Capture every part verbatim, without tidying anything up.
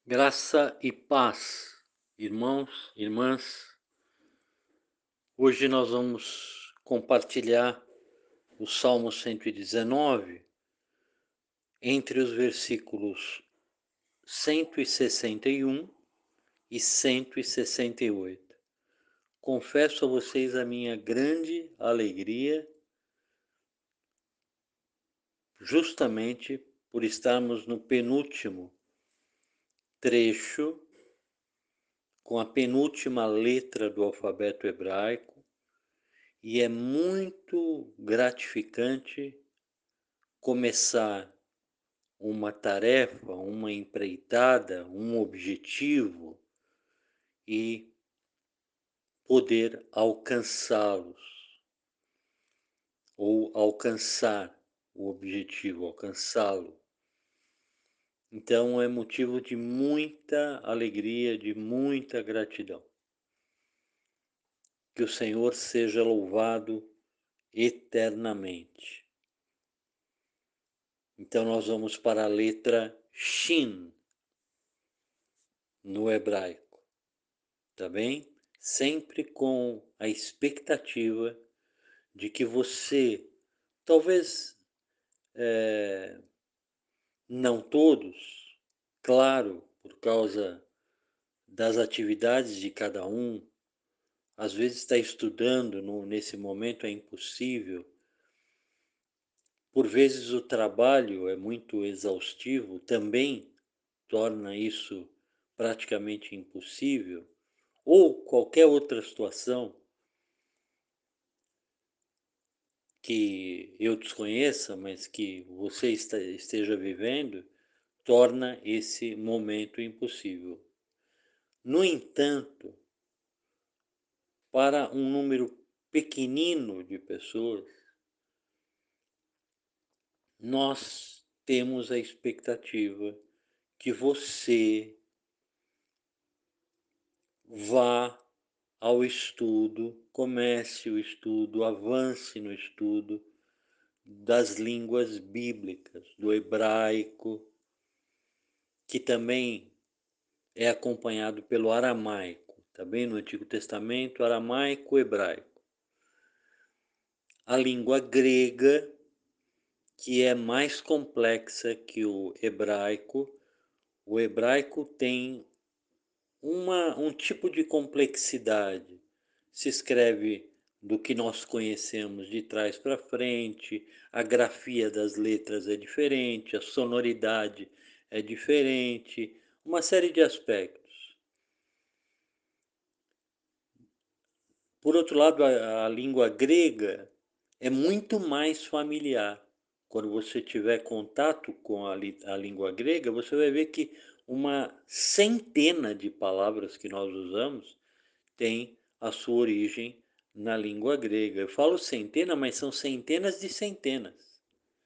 Graça e paz, irmãos, irmãs. Hoje nós vamos compartilhar o Salmo cento e dezenove entre os versículos cento e sessenta e um e cento e sessenta e oito. Confesso a vocês a minha grande alegria, justamente por estarmos no penúltimo trecho, com a penúltima letra do alfabeto hebraico. E é muito gratificante começar uma tarefa, uma empreitada, um objetivo e poder alcançá-los, ou alcançar o objetivo, alcançá-lo. Então é motivo de muita alegria, de muita gratidão. Que o Senhor seja louvado eternamente. Então nós vamos para a letra Shin no hebraico, tá bem? Sempre com a expectativa de que você, talvez é, não todos, claro, por causa das atividades de cada um, às vezes está estudando no, nesse momento é impossível. Por vezes o trabalho é muito exaustivo, também torna isso praticamente impossível, ou qualquer outra situação que eu desconheça, mas que você está, esteja vivendo, torna esse momento impossível. No entanto, para um número pequenino de pessoas, nós temos a expectativa que você vá ao estudo, comece o estudo, avance no estudo das línguas bíblicas, do hebraico, que também é acompanhado pelo aramaico, tá bem? No Antigo Testamento, aramaico, hebraico. A língua grega, que é mais complexa que o hebraico, o hebraico tem uma, um tipo de complexidade. Se escreve do que nós conhecemos de trás para frente, a grafia das letras é diferente, a sonoridade é diferente, uma série de aspectos. Por outro lado, a, a língua grega é muito mais familiar. Quando você tiver contato com a, a língua grega, você vai ver que uma centena de palavras que nós usamos tem a sua origem na língua grega. Eu falo centena, mas são centenas de centenas.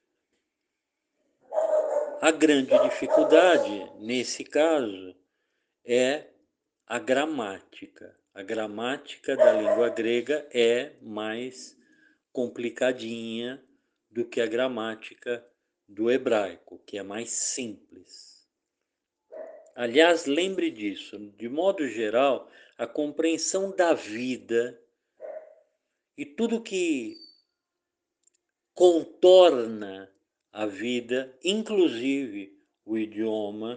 A grande dificuldade, nesse caso, é a gramática. A gramática da língua grega é mais complicadinha do que a gramática do hebraico, que é mais simples. Aliás, lembre disso, de modo geral, a compreensão da vida e tudo que contorna a vida, inclusive o idioma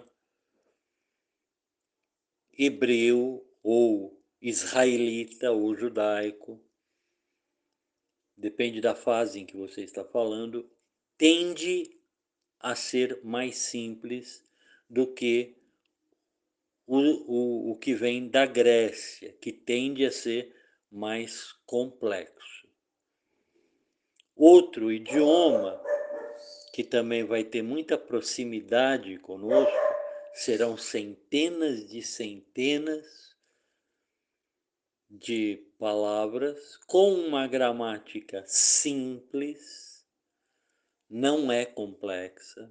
hebreu ou israelita ou judaico, depende da fase em que você está falando, tende a ser mais simples do que o, o, o que vem da Grécia, que tende a ser mais complexo. Outro idioma que também vai ter muita proximidade conosco serão centenas de centenas de palavras com uma gramática simples, não é complexa.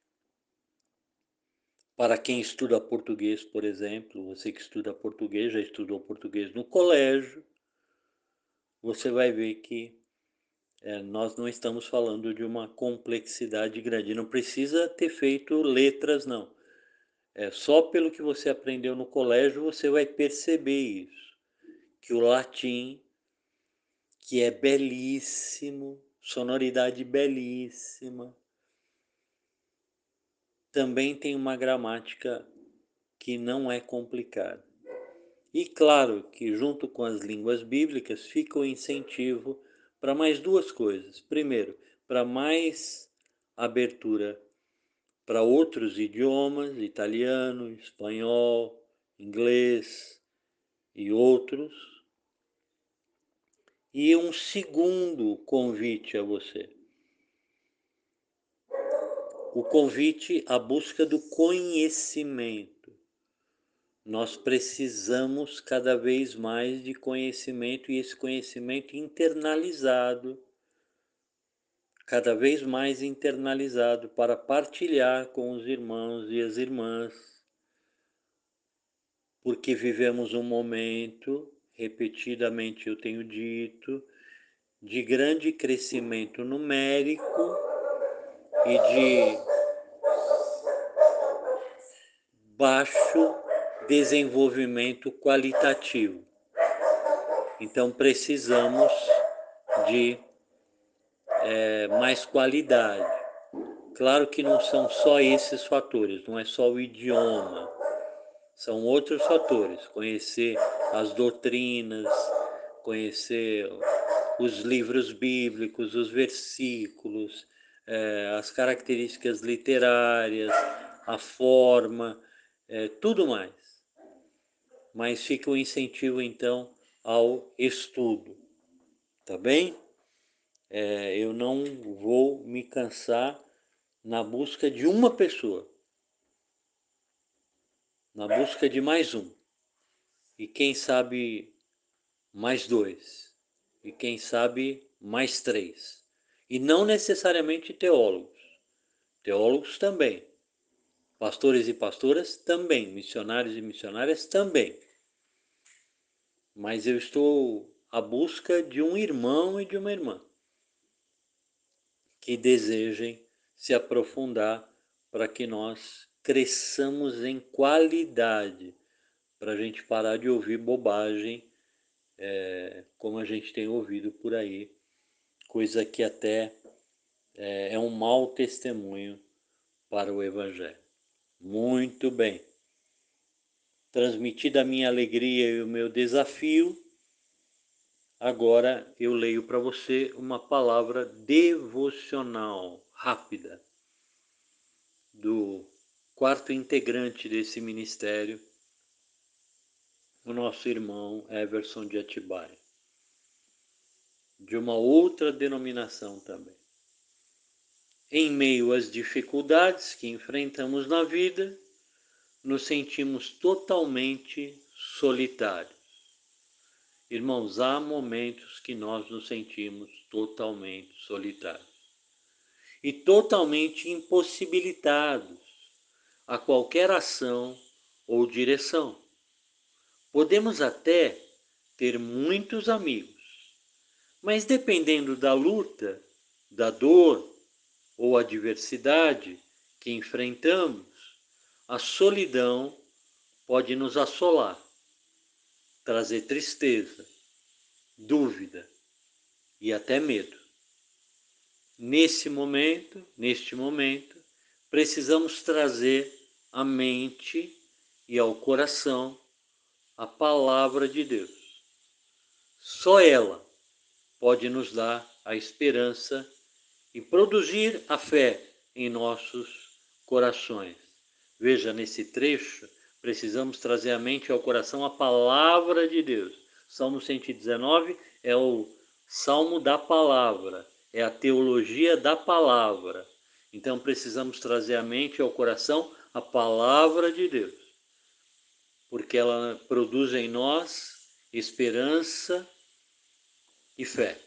Para quem estuda português, por exemplo, você que estuda português, já estudou português no colégio, você vai ver que é, nós não estamos falando de uma complexidade grande. Não precisa ter feito letras, não. É, só pelo que você aprendeu no colégio você vai perceber isso, que o latim, que é belíssimo, sonoridade belíssima, também tem uma gramática que não é complicada. E claro que junto com as línguas bíblicas fica o incentivo para mais duas coisas. Primeiro, para mais abertura para outros idiomas, italiano, espanhol, inglês e outros. E um segundo convite a você. O convite à busca do conhecimento. Nós precisamos cada vez mais de conhecimento e esse conhecimento internalizado, cada vez mais internalizado para partilhar com os irmãos e as irmãs, porque vivemos um momento, repetidamente eu tenho dito, de grande crescimento numérico e de baixo desenvolvimento qualitativo. Então precisamos de é, mais qualidade. Claro que não são só esses fatores, não é só o idioma, são outros fatores. Conhecer as doutrinas, conhecer os livros bíblicos, os versículos, é, as características literárias, a forma, é, tudo mais. Mas fica o incentivo então ao estudo, tá bem? É, eu não vou me cansar na busca de uma pessoa, na busca de mais um, e quem sabe mais dois, e quem sabe mais três. E não necessariamente teólogos, teólogos também, pastores e pastoras também, missionários e missionárias também. Mas eu estou à busca de um irmão e de uma irmã que desejem se aprofundar para que nós cresçamos em qualidade, para a gente parar de ouvir bobagem, é, como a gente tem ouvido por aí, coisa que até é, é um mau testemunho para o Evangelho. Muito bem. Transmitida a minha alegria e o meu desafio, agora eu leio para você uma palavra devocional rápida do quarto integrante desse ministério, o nosso irmão Everson de Atibaia, de uma outra denominação também. Em meio às dificuldades que enfrentamos na vida, nos sentimos totalmente solitários. Irmãos, há momentos que nós nos sentimos totalmente solitários e totalmente impossibilitados a qualquer ação ou direção. Podemos até ter muitos amigos, mas dependendo da luta, da dor ou adversidade que enfrentamos, a solidão pode nos assolar, trazer tristeza, dúvida e até medo. Nesse momento, neste momento, precisamos trazer à mente e ao coração a palavra de Deus. Só ela pode nos dar a esperança e produzir a fé em nossos corações. Veja, nesse trecho, precisamos trazer à mente e ao coração a palavra de Deus. Salmo cento e dezenove é o salmo da palavra, é a teologia da palavra. Então precisamos trazer à mente e ao coração a palavra de Deus, porque ela produz em nós esperança e fé.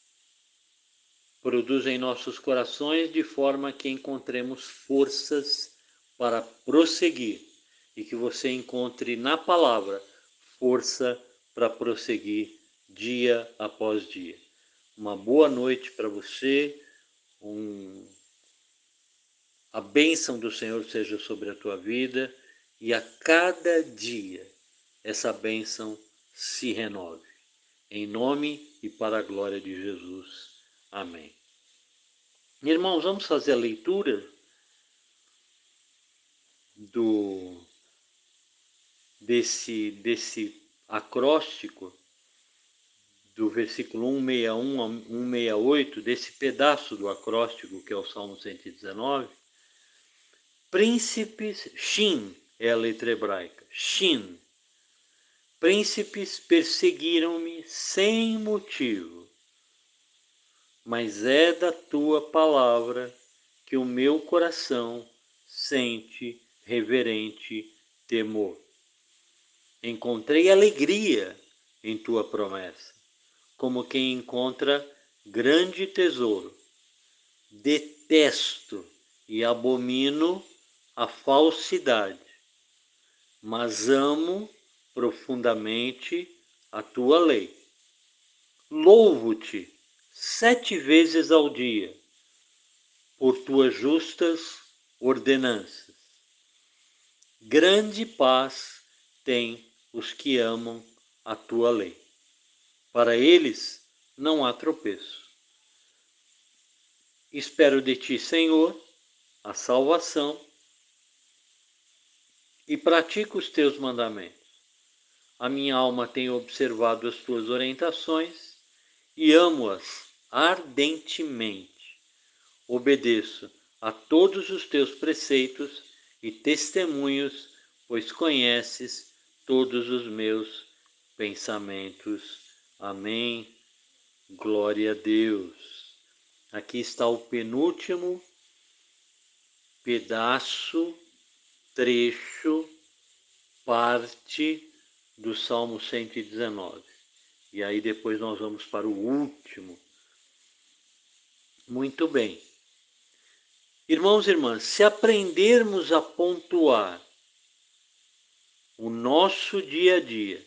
Produz em nossos corações de forma que encontremos forças para prosseguir e que você encontre na palavra força para prosseguir dia após dia. Uma boa noite para você, um... a bênção do Senhor seja sobre a tua vida e a cada dia essa bênção se renove. Em nome e para a glória de Jesus. Amém. Irmãos, vamos fazer a leitura do, desse, desse acróstico do versículo cento e sessenta e um a cento e sessenta e oito, desse pedaço do acróstico que é o Salmo cento e dezenove. Príncipes, Shin é a letra hebraica, Shin. Príncipes perseguiram-me sem motivo, mas é da tua palavra que o meu coração sente reverente temor. Encontrei alegria em tua promessa, como quem encontra grande tesouro. Detesto e abomino a falsidade, mas amo profundamente a tua lei. Louvo-te sete vezes ao dia por tuas justas ordenanças. Grande paz têm os que amam a tua lei. Para eles não há tropeço. Espero de ti, Senhor, a salvação, e pratico os teus mandamentos. A minha alma tem observado as tuas orientações e amo-as ardentemente. Obedeço a todos os teus preceitos e testemunhos, pois conheces todos os meus pensamentos. Amém. Glória a Deus. Aqui está o penúltimo pedaço, trecho, parte do Salmo cento e dezenove. E aí depois nós vamos para o último. Muito bem. Irmãos e irmãs, se aprendermos a pontuar o nosso dia a dia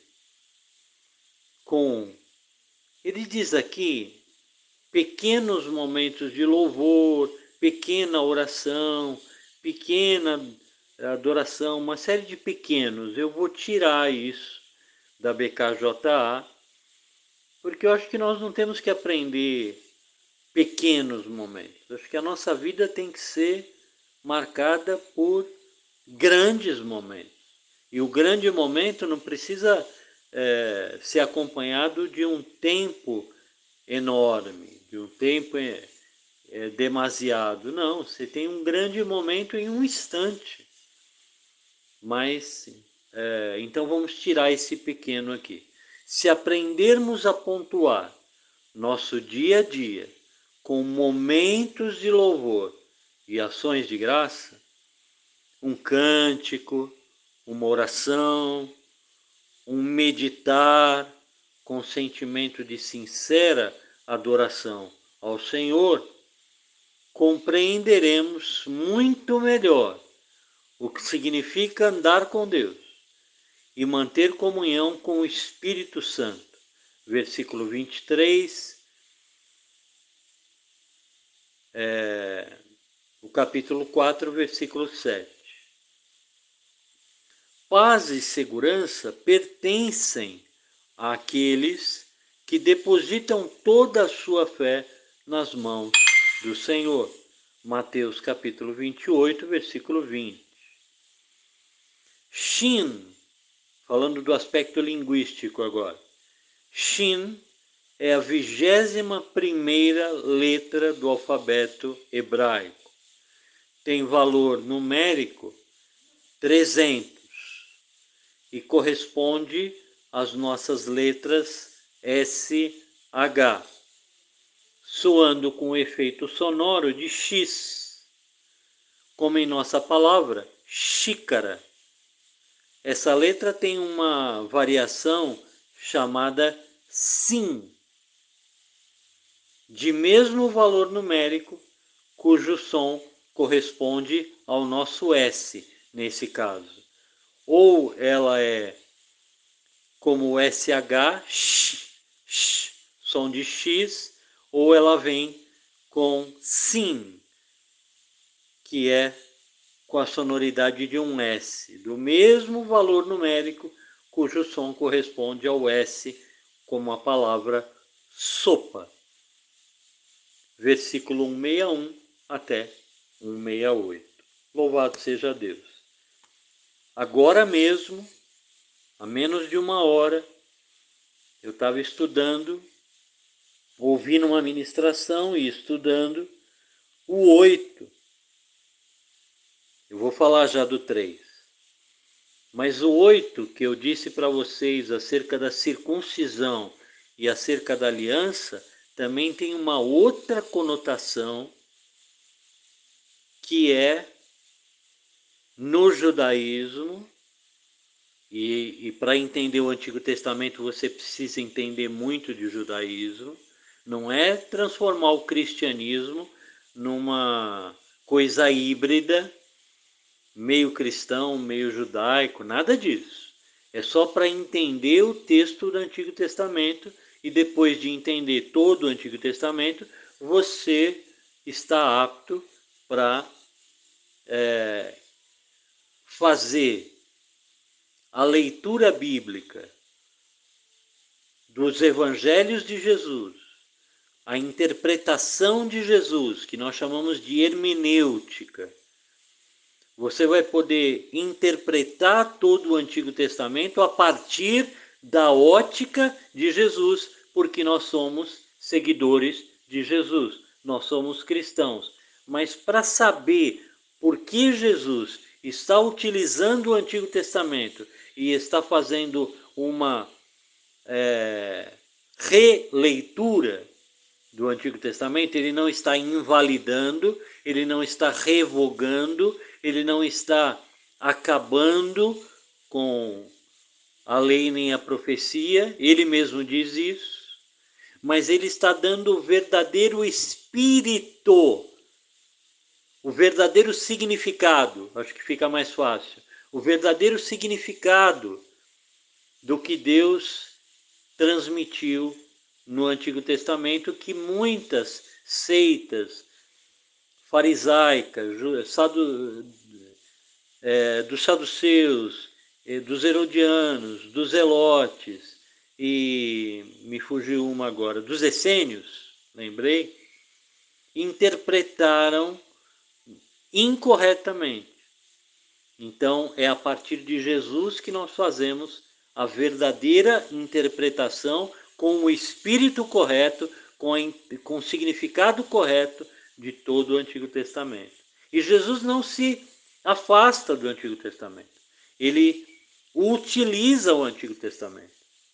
com, ele diz aqui, pequenos momentos de louvor, pequena oração, pequena adoração, uma série de pequenos. Eu vou tirar isso da B K J A, porque eu acho que nós não temos que aprender pequenos momentos. Eu acho que a nossa vida tem que ser marcada por grandes momentos. E o grande momento não precisa é, ser acompanhado de um tempo enorme, de um tempo é, é, demasiado. Não, você tem um grande momento em um instante. Mas, é, então vamos tirar esse pequeno aqui. Se aprendermos a pontuar nosso dia a dia com momentos de louvor e ações de graça, um cântico, uma oração, um meditar com sentimento de sincera adoração ao Senhor, compreenderemos muito melhor o que significa andar com Deus e manter comunhão com o Espírito Santo. Versículo vinte e três, é, o capítulo quatro, versículo sete. Paz e segurança pertencem àqueles que depositam toda a sua fé nas mãos do Senhor. Mateus capítulo vinte e oito, versículo vinte. Shin, falando do aspecto linguístico agora. Shin é a vigésima primeira letra do alfabeto hebraico. Tem valor numérico trezentos e corresponde às nossas letras S H, soando com o efeito sonoro de X, como em nossa palavra xícara. Essa letra tem uma variação chamada Sim, de mesmo valor numérico, cujo som corresponde ao nosso S, nesse caso. Ou ela é como o S H, sh, sh, som de X, ou ela vem com Sim, que é com a sonoridade de um S, do mesmo valor numérico, cujo som corresponde ao S, como a palavra sopa. Versículo cento e sessenta e um até cento e sessenta e oito. Louvado seja Deus. Agora mesmo, há menos de uma hora, eu estava estudando, ouvindo uma ministração e estudando o oito. Eu vou falar já do três. Mas o oito que eu disse para vocês acerca da circuncisão e acerca da aliança, também tem uma outra conotação, que é no judaísmo, e, e para entender o Antigo Testamento você precisa entender muito de judaísmo, não é transformar o cristianismo numa coisa híbrida, meio cristão, meio judaico, nada disso. É só para entender o texto do Antigo Testamento, e depois de entender todo o Antigo Testamento, você está apto para é, fazer a leitura bíblica dos evangelhos de Jesus, a interpretação de Jesus, que nós chamamos de hermenêutica. Você vai poder interpretar todo o Antigo Testamento a partir da ótica de Jesus, porque nós somos seguidores de Jesus, nós somos cristãos. Mas para saber por que Jesus está utilizando o Antigo Testamento e está fazendo uma é, releitura do Antigo Testamento, ele não está invalidando, ele não está revogando, ele não está acabando com a lei nem a profecia, ele mesmo diz isso, mas ele está dando o verdadeiro espírito, o verdadeiro significado, acho que fica mais fácil, o verdadeiro significado do que Deus transmitiu no Antigo Testamento, que muitas seitas farisaicas, sadu, é, dos saduceus, é, dos herodianos, dos zelotes, e me fugiu uma agora, dos essênios, lembrei, interpretaram incorretamente. Então é a partir de Jesus que nós fazemos a verdadeira interpretação com o espírito correto, com, a, com o significado correto de todo o Antigo Testamento. E Jesus não se afasta do Antigo Testamento. Ele utiliza o Antigo Testamento.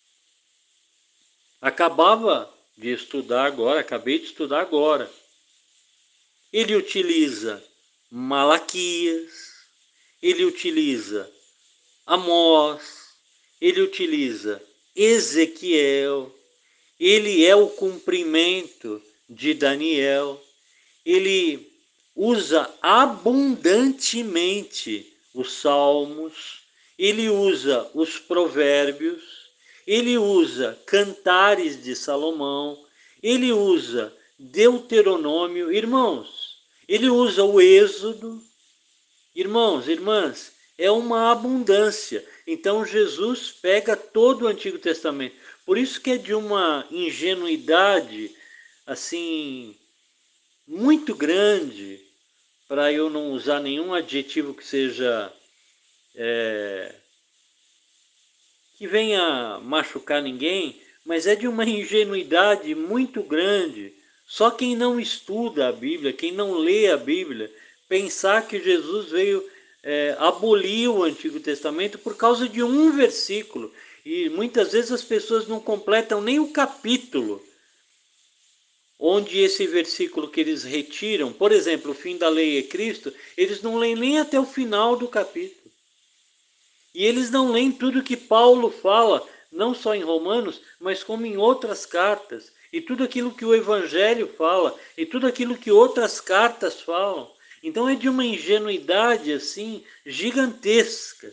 Acabava de estudar agora, acabei de estudar agora. Ele utiliza Malaquias, ele utiliza Amós, ele utiliza Ezequiel, ele é o cumprimento de Daniel, ele usa abundantemente os salmos, ele usa os provérbios, ele usa cantares de Salomão, ele usa Deuteronômio, irmãos, ele usa o Êxodo, irmãos, irmãs, é uma abundância. Então Jesus pega todo o Antigo Testamento. Por isso que é de uma ingenuidade, assim, muito grande, para eu não usar nenhum adjetivo que seja, é, que venha machucar ninguém, mas é de uma ingenuidade muito grande. Só quem não estuda a Bíblia, quem não lê a Bíblia, pensar que Jesus veio é, abolir o Antigo Testamento por causa de um versículo. E muitas vezes as pessoas não completam nem o capítulo onde esse versículo que eles retiram, por exemplo, o fim da lei é Cristo, eles não leem nem até o final do capítulo. E eles não leem tudo que Paulo fala, não só em Romanos, mas como em outras cartas. E tudo aquilo que o Evangelho fala, e tudo aquilo que outras cartas falam. Então é de uma ingenuidade assim gigantesca.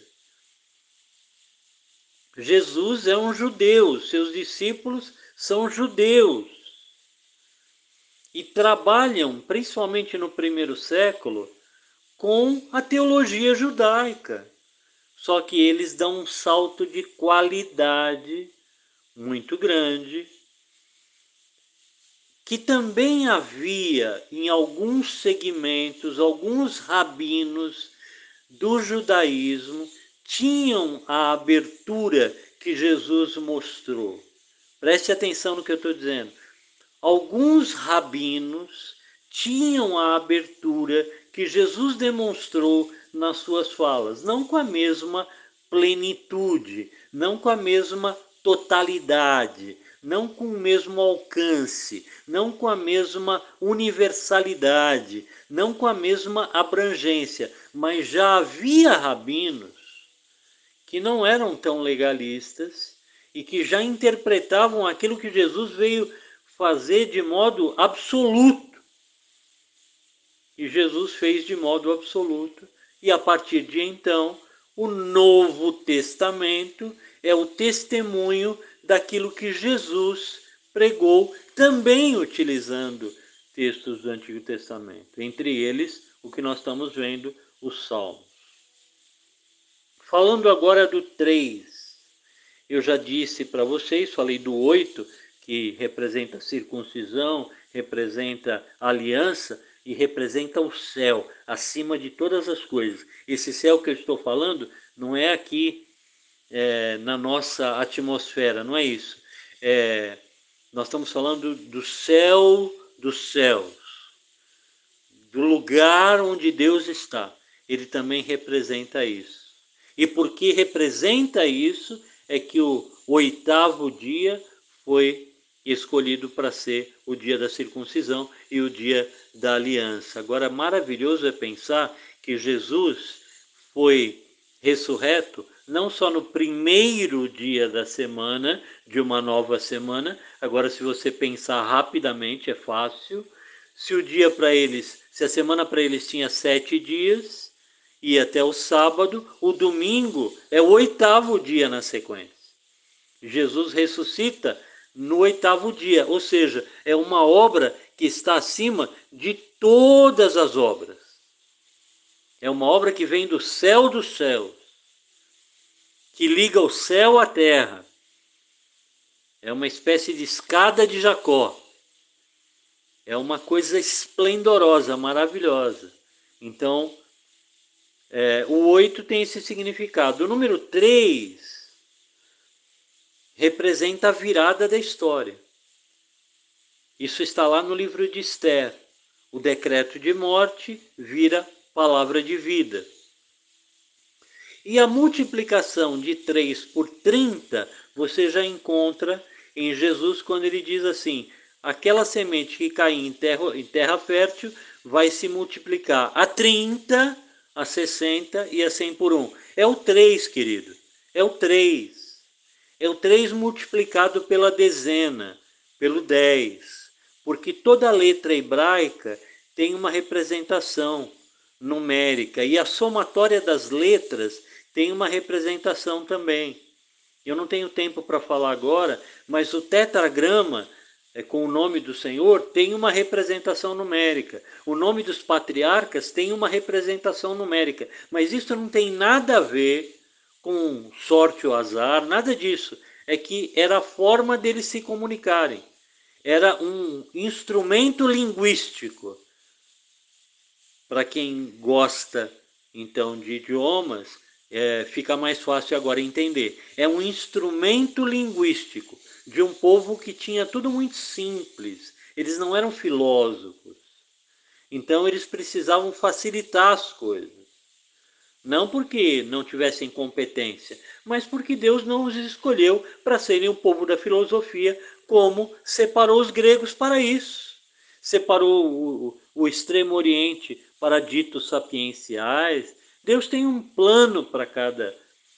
Jesus é um judeu, seus discípulos são judeus. E trabalham, principalmente no primeiro século, com a teologia judaica. Só que eles dão um salto de qualidade muito grande, que também havia em alguns segmentos, alguns rabinos do judaísmo tinham a abertura que Jesus mostrou. Preste atenção no que eu estou dizendo. Alguns rabinos tinham a abertura que Jesus demonstrou nas suas falas, não com a mesma plenitude, não com a mesma totalidade, não com o mesmo alcance, não com a mesma universalidade, não com a mesma abrangência, mas já havia rabinos que não eram tão legalistas e que já interpretavam aquilo que Jesus veio fazer de modo absoluto. E Jesus fez de modo absoluto. E a partir de então, o Novo Testamento é o testemunho daquilo que Jesus pregou, também utilizando textos do Antigo Testamento. Entre eles, o que nós estamos vendo, os Salmos. Falando agora do três, eu já disse para vocês, falei do oito, que representa a circuncisão, representa a aliança e representa o céu, acima de todas as coisas. Esse céu que eu estou falando não é aqui é, na nossa atmosfera, não é isso. É, nós estamos falando do céu dos céus, do lugar onde Deus está. Ele também representa isso. E porque representa isso, é que o oitavo dia foi escolhido para ser o dia da circuncisão e o dia da aliança. Agora, maravilhoso é pensar que Jesus foi ressurreto não só no primeiro dia da semana, de uma nova semana. Agora, se você pensar rapidamente, é fácil. Se o dia para eles, se a semana para eles tinha sete dias, e até o sábado, o domingo é o oitavo dia na sequência. Jesus ressuscita no oitavo dia, ou seja, é uma obra que está acima de todas as obras. É uma obra que vem do céu dos céus, que liga o céu à terra. É uma espécie de escada de Jacó. É uma coisa esplendorosa, maravilhosa. Então, é, o oito tem esse significado. O número três representa a virada da história. Isso está lá no livro de Esther. O decreto de morte vira palavra de vida. E a multiplicação de três por trinta, você já encontra em Jesus quando ele diz assim: aquela semente que cair em terra, em terra fértil vai se multiplicar a trinta, a sessenta e a cem por um. É o três, querido. É o três. É o três multiplicado pela dezena, pelo dez. Porque toda letra hebraica tem uma representação numérica. E a somatória das letras tem uma representação também. Eu não tenho tempo para falar agora, mas o tetragrama, é, com o nome do Senhor, tem uma representação numérica. O nome dos patriarcas tem uma representação numérica. Mas isso não tem nada a ver com sorte ou azar, nada disso. É que era a forma deles se comunicarem. Era um instrumento linguístico. Para quem gosta, então, de idiomas, é, fica mais fácil agora entender. É um instrumento linguístico de um povo que tinha tudo muito simples. Eles não eram filósofos. Então, eles precisavam facilitar as coisas. Não porque não tivessem competência, mas porque Deus não os escolheu para serem o povo da filosofia, como separou os gregos para isso. Separou o, o extremo oriente para ditos sapienciais. Deus tem um plano para cada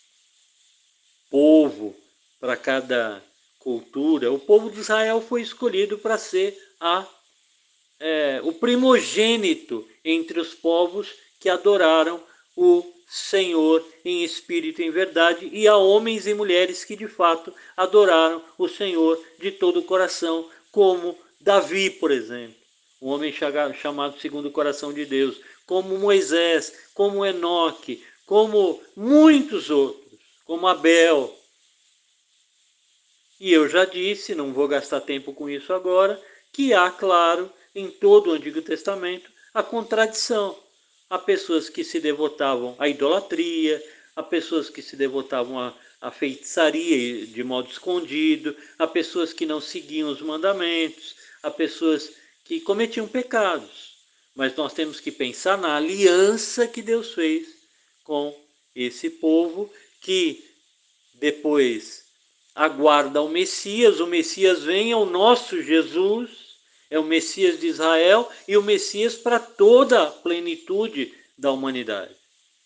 povo, para cada cultura. O povo de Israel foi escolhido para ser a, é, o primogênito entre os povos que adoraram o Senhor em espírito e em verdade, e a homens e mulheres que de fato adoraram o Senhor de todo o coração, como Davi, por exemplo, um homem chamado segundo o coração de Deus, como Moisés, como Enoque, como muitos outros, como Abel. E eu já disse, não vou gastar tempo com isso agora, que há, claro, em todo o Antigo Testamento, a contradição. Há pessoas que se devotavam à idolatria, há pessoas que se devotavam à, à feitiçaria de modo escondido, há pessoas que não seguiam os mandamentos, há pessoas que cometiam pecados. Mas nós temos que pensar na aliança que Deus fez com esse povo, que depois aguarda o Messias. O Messias vem, é o nosso Jesus, é o Messias de Israel e o Messias para toda a plenitude da humanidade.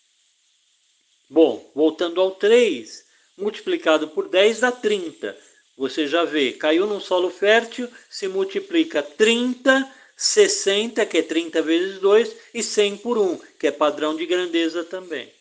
Bom, voltando ao três, multiplicado por dez dá trinta. Você já vê, caiu num solo fértil, se multiplica trinta, sessenta, que é trinta vezes dois, e cem por um, que é padrão de grandeza também.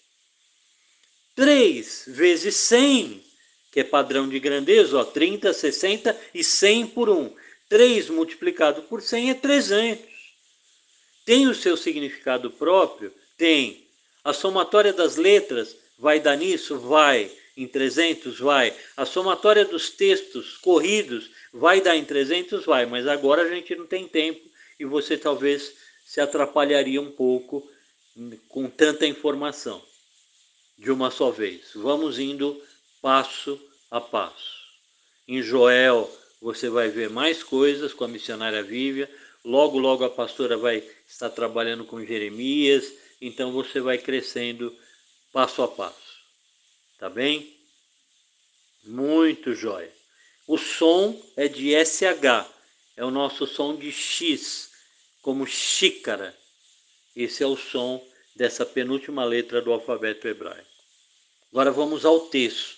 três vezes cem, que é padrão de grandeza, ó, trinta, sessenta e cem por um. três multiplicado por cem é trezentos. Tem o seu significado próprio? Tem. A somatória das letras vai dar nisso? Vai. Em trezentos? Vai. A somatória dos textos corridos vai dar em trezentos? Vai. Mas agora a gente não tem tempo e você talvez se atrapalharia um pouco com tanta informação de uma só vez. Vamos indo passo a passo. Em Joel você vai ver mais coisas com a missionária Vívia. Logo, logo a pastora vai estar trabalhando com Jeremias. Então você vai crescendo passo a passo. Tá bem? Muito jóia. O som é de S H. É o nosso som de X, como xícara. Esse é o som dessa penúltima letra do alfabeto hebraico. Agora vamos ao texto.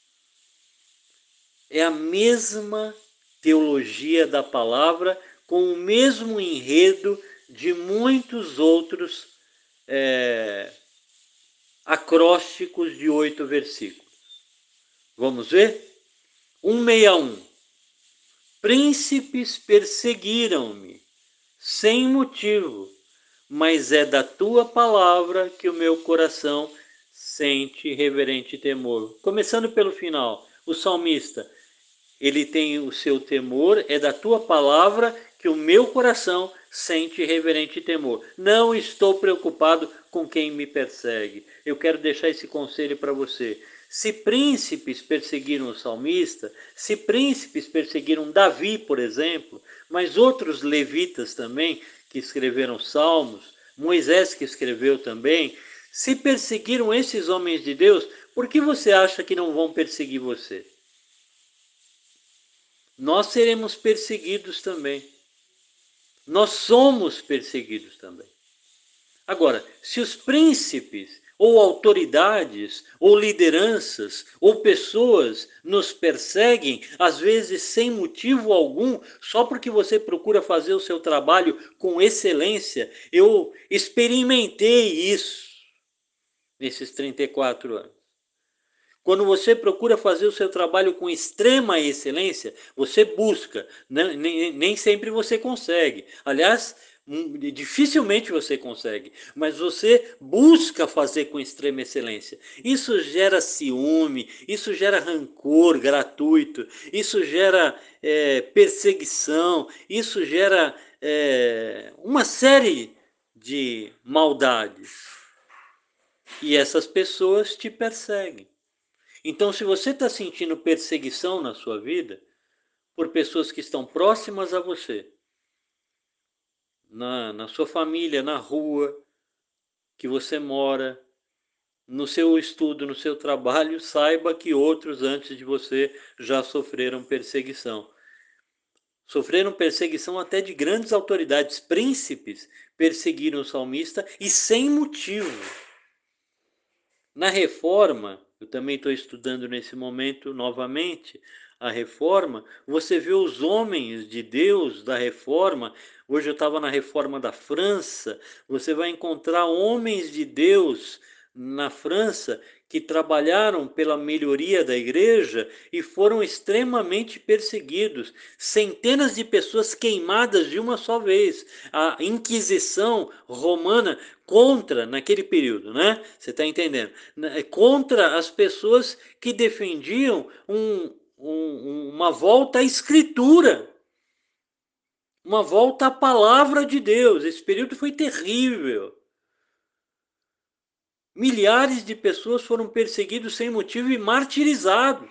É a mesma teologia da palavra, com o mesmo enredo de muitos outros é, acrósticos de oito versículos. Vamos ver? cento e sessenta e um. Príncipes perseguiram-me, sem motivo, mas é da tua palavra que o meu coração sente reverente temor. Começando pelo final, o salmista, ele tem o seu temor, é da tua palavra que o meu coração sente reverente temor. Não estou preocupado com quem me persegue. Eu quero deixar esse conselho para você. Se príncipes perseguiram o salmista, se príncipes perseguiram Davi, por exemplo, mas outros levitas também, que escreveram salmos, Moisés que escreveu também, se perseguiram esses homens de Deus, por que você acha que não vão perseguir você? Nós seremos perseguidos também. Nós somos perseguidos também. Agora, se os príncipes, ou autoridades, ou lideranças, ou pessoas nos perseguem, às vezes sem motivo algum, só porque você procura fazer o seu trabalho com excelência, eu experimentei isso nesses trinta e quatro anos. Quando você procura fazer o seu trabalho com extrema excelência, você busca, nem, nem sempre você consegue. Aliás, dificilmente você consegue, mas você busca fazer com extrema excelência. Isso gera ciúme, isso gera rancor gratuito, isso gera é, perseguição, isso gera é, uma série de maldades. E essas pessoas te perseguem. Então, se você está sentindo perseguição na sua vida, por pessoas que estão próximas a você, na, na sua família, na rua que você mora, no seu estudo, no seu trabalho, saiba que outros antes de você já sofreram perseguição. Sofreram perseguição até de grandes autoridades, príncipes perseguiram o salmista e sem motivo. Na Reforma, eu também estou estudando nesse momento novamente a Reforma, você vê os homens de Deus da Reforma. Hoje eu estava na Reforma da França, você vai encontrar homens de Deus na França que trabalharam pela melhoria da igreja e foram extremamente perseguidos. Centenas de pessoas queimadas de uma só vez. A Inquisição romana contra, naquele período, né? Você está entendendo? Na- Contra as pessoas que defendiam um, um- uma volta à Escritura, uma volta à palavra de Deus. Esse período foi terrível. Milhares de pessoas foram perseguidos sem motivo e martirizados.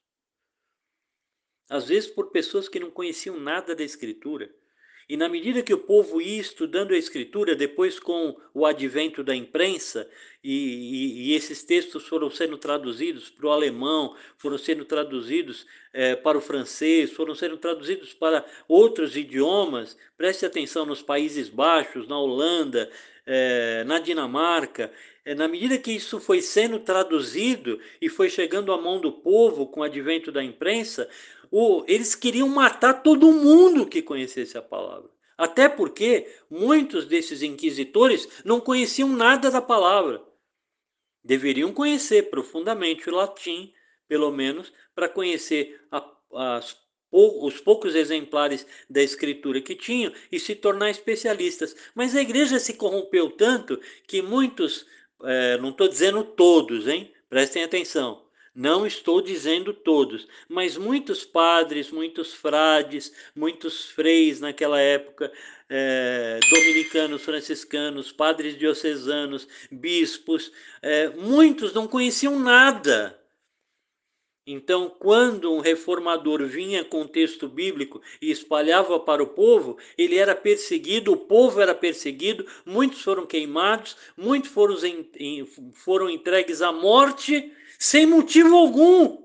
Às vezes por pessoas que não conheciam nada da Escritura. E na medida que o povo ia estudando a Escritura, depois com o advento da imprensa, e, e, e esses textos foram sendo traduzidos para o alemão, foram sendo traduzidos é, para o francês, foram sendo traduzidos para outros idiomas. Preste atenção nos Países Baixos, na Holanda, é, na Dinamarca. É, na medida que isso foi sendo traduzido e foi chegando à mão do povo com o advento da imprensa, o, eles queriam matar todo mundo que conhecesse a palavra. Até porque muitos desses inquisitores não conheciam nada da palavra. Deveriam conhecer profundamente o latim, pelo menos, para conhecer a, as, os poucos exemplares da escritura que tinham e se tornar especialistas. Mas a igreja se corrompeu tanto que muitos, é, não estou dizendo todos, hein? Prestem atenção. Não estou dizendo todos, mas muitos padres, muitos frades, muitos freis naquela época, é, dominicanos, franciscanos, padres diocesanos, bispos, é, muitos não conheciam nada. Então, quando um reformador vinha com o texto bíblico e espalhava para o povo, ele era perseguido, o povo era perseguido, muitos foram queimados, muitos foram, em, foram entregues à morte sem motivo algum.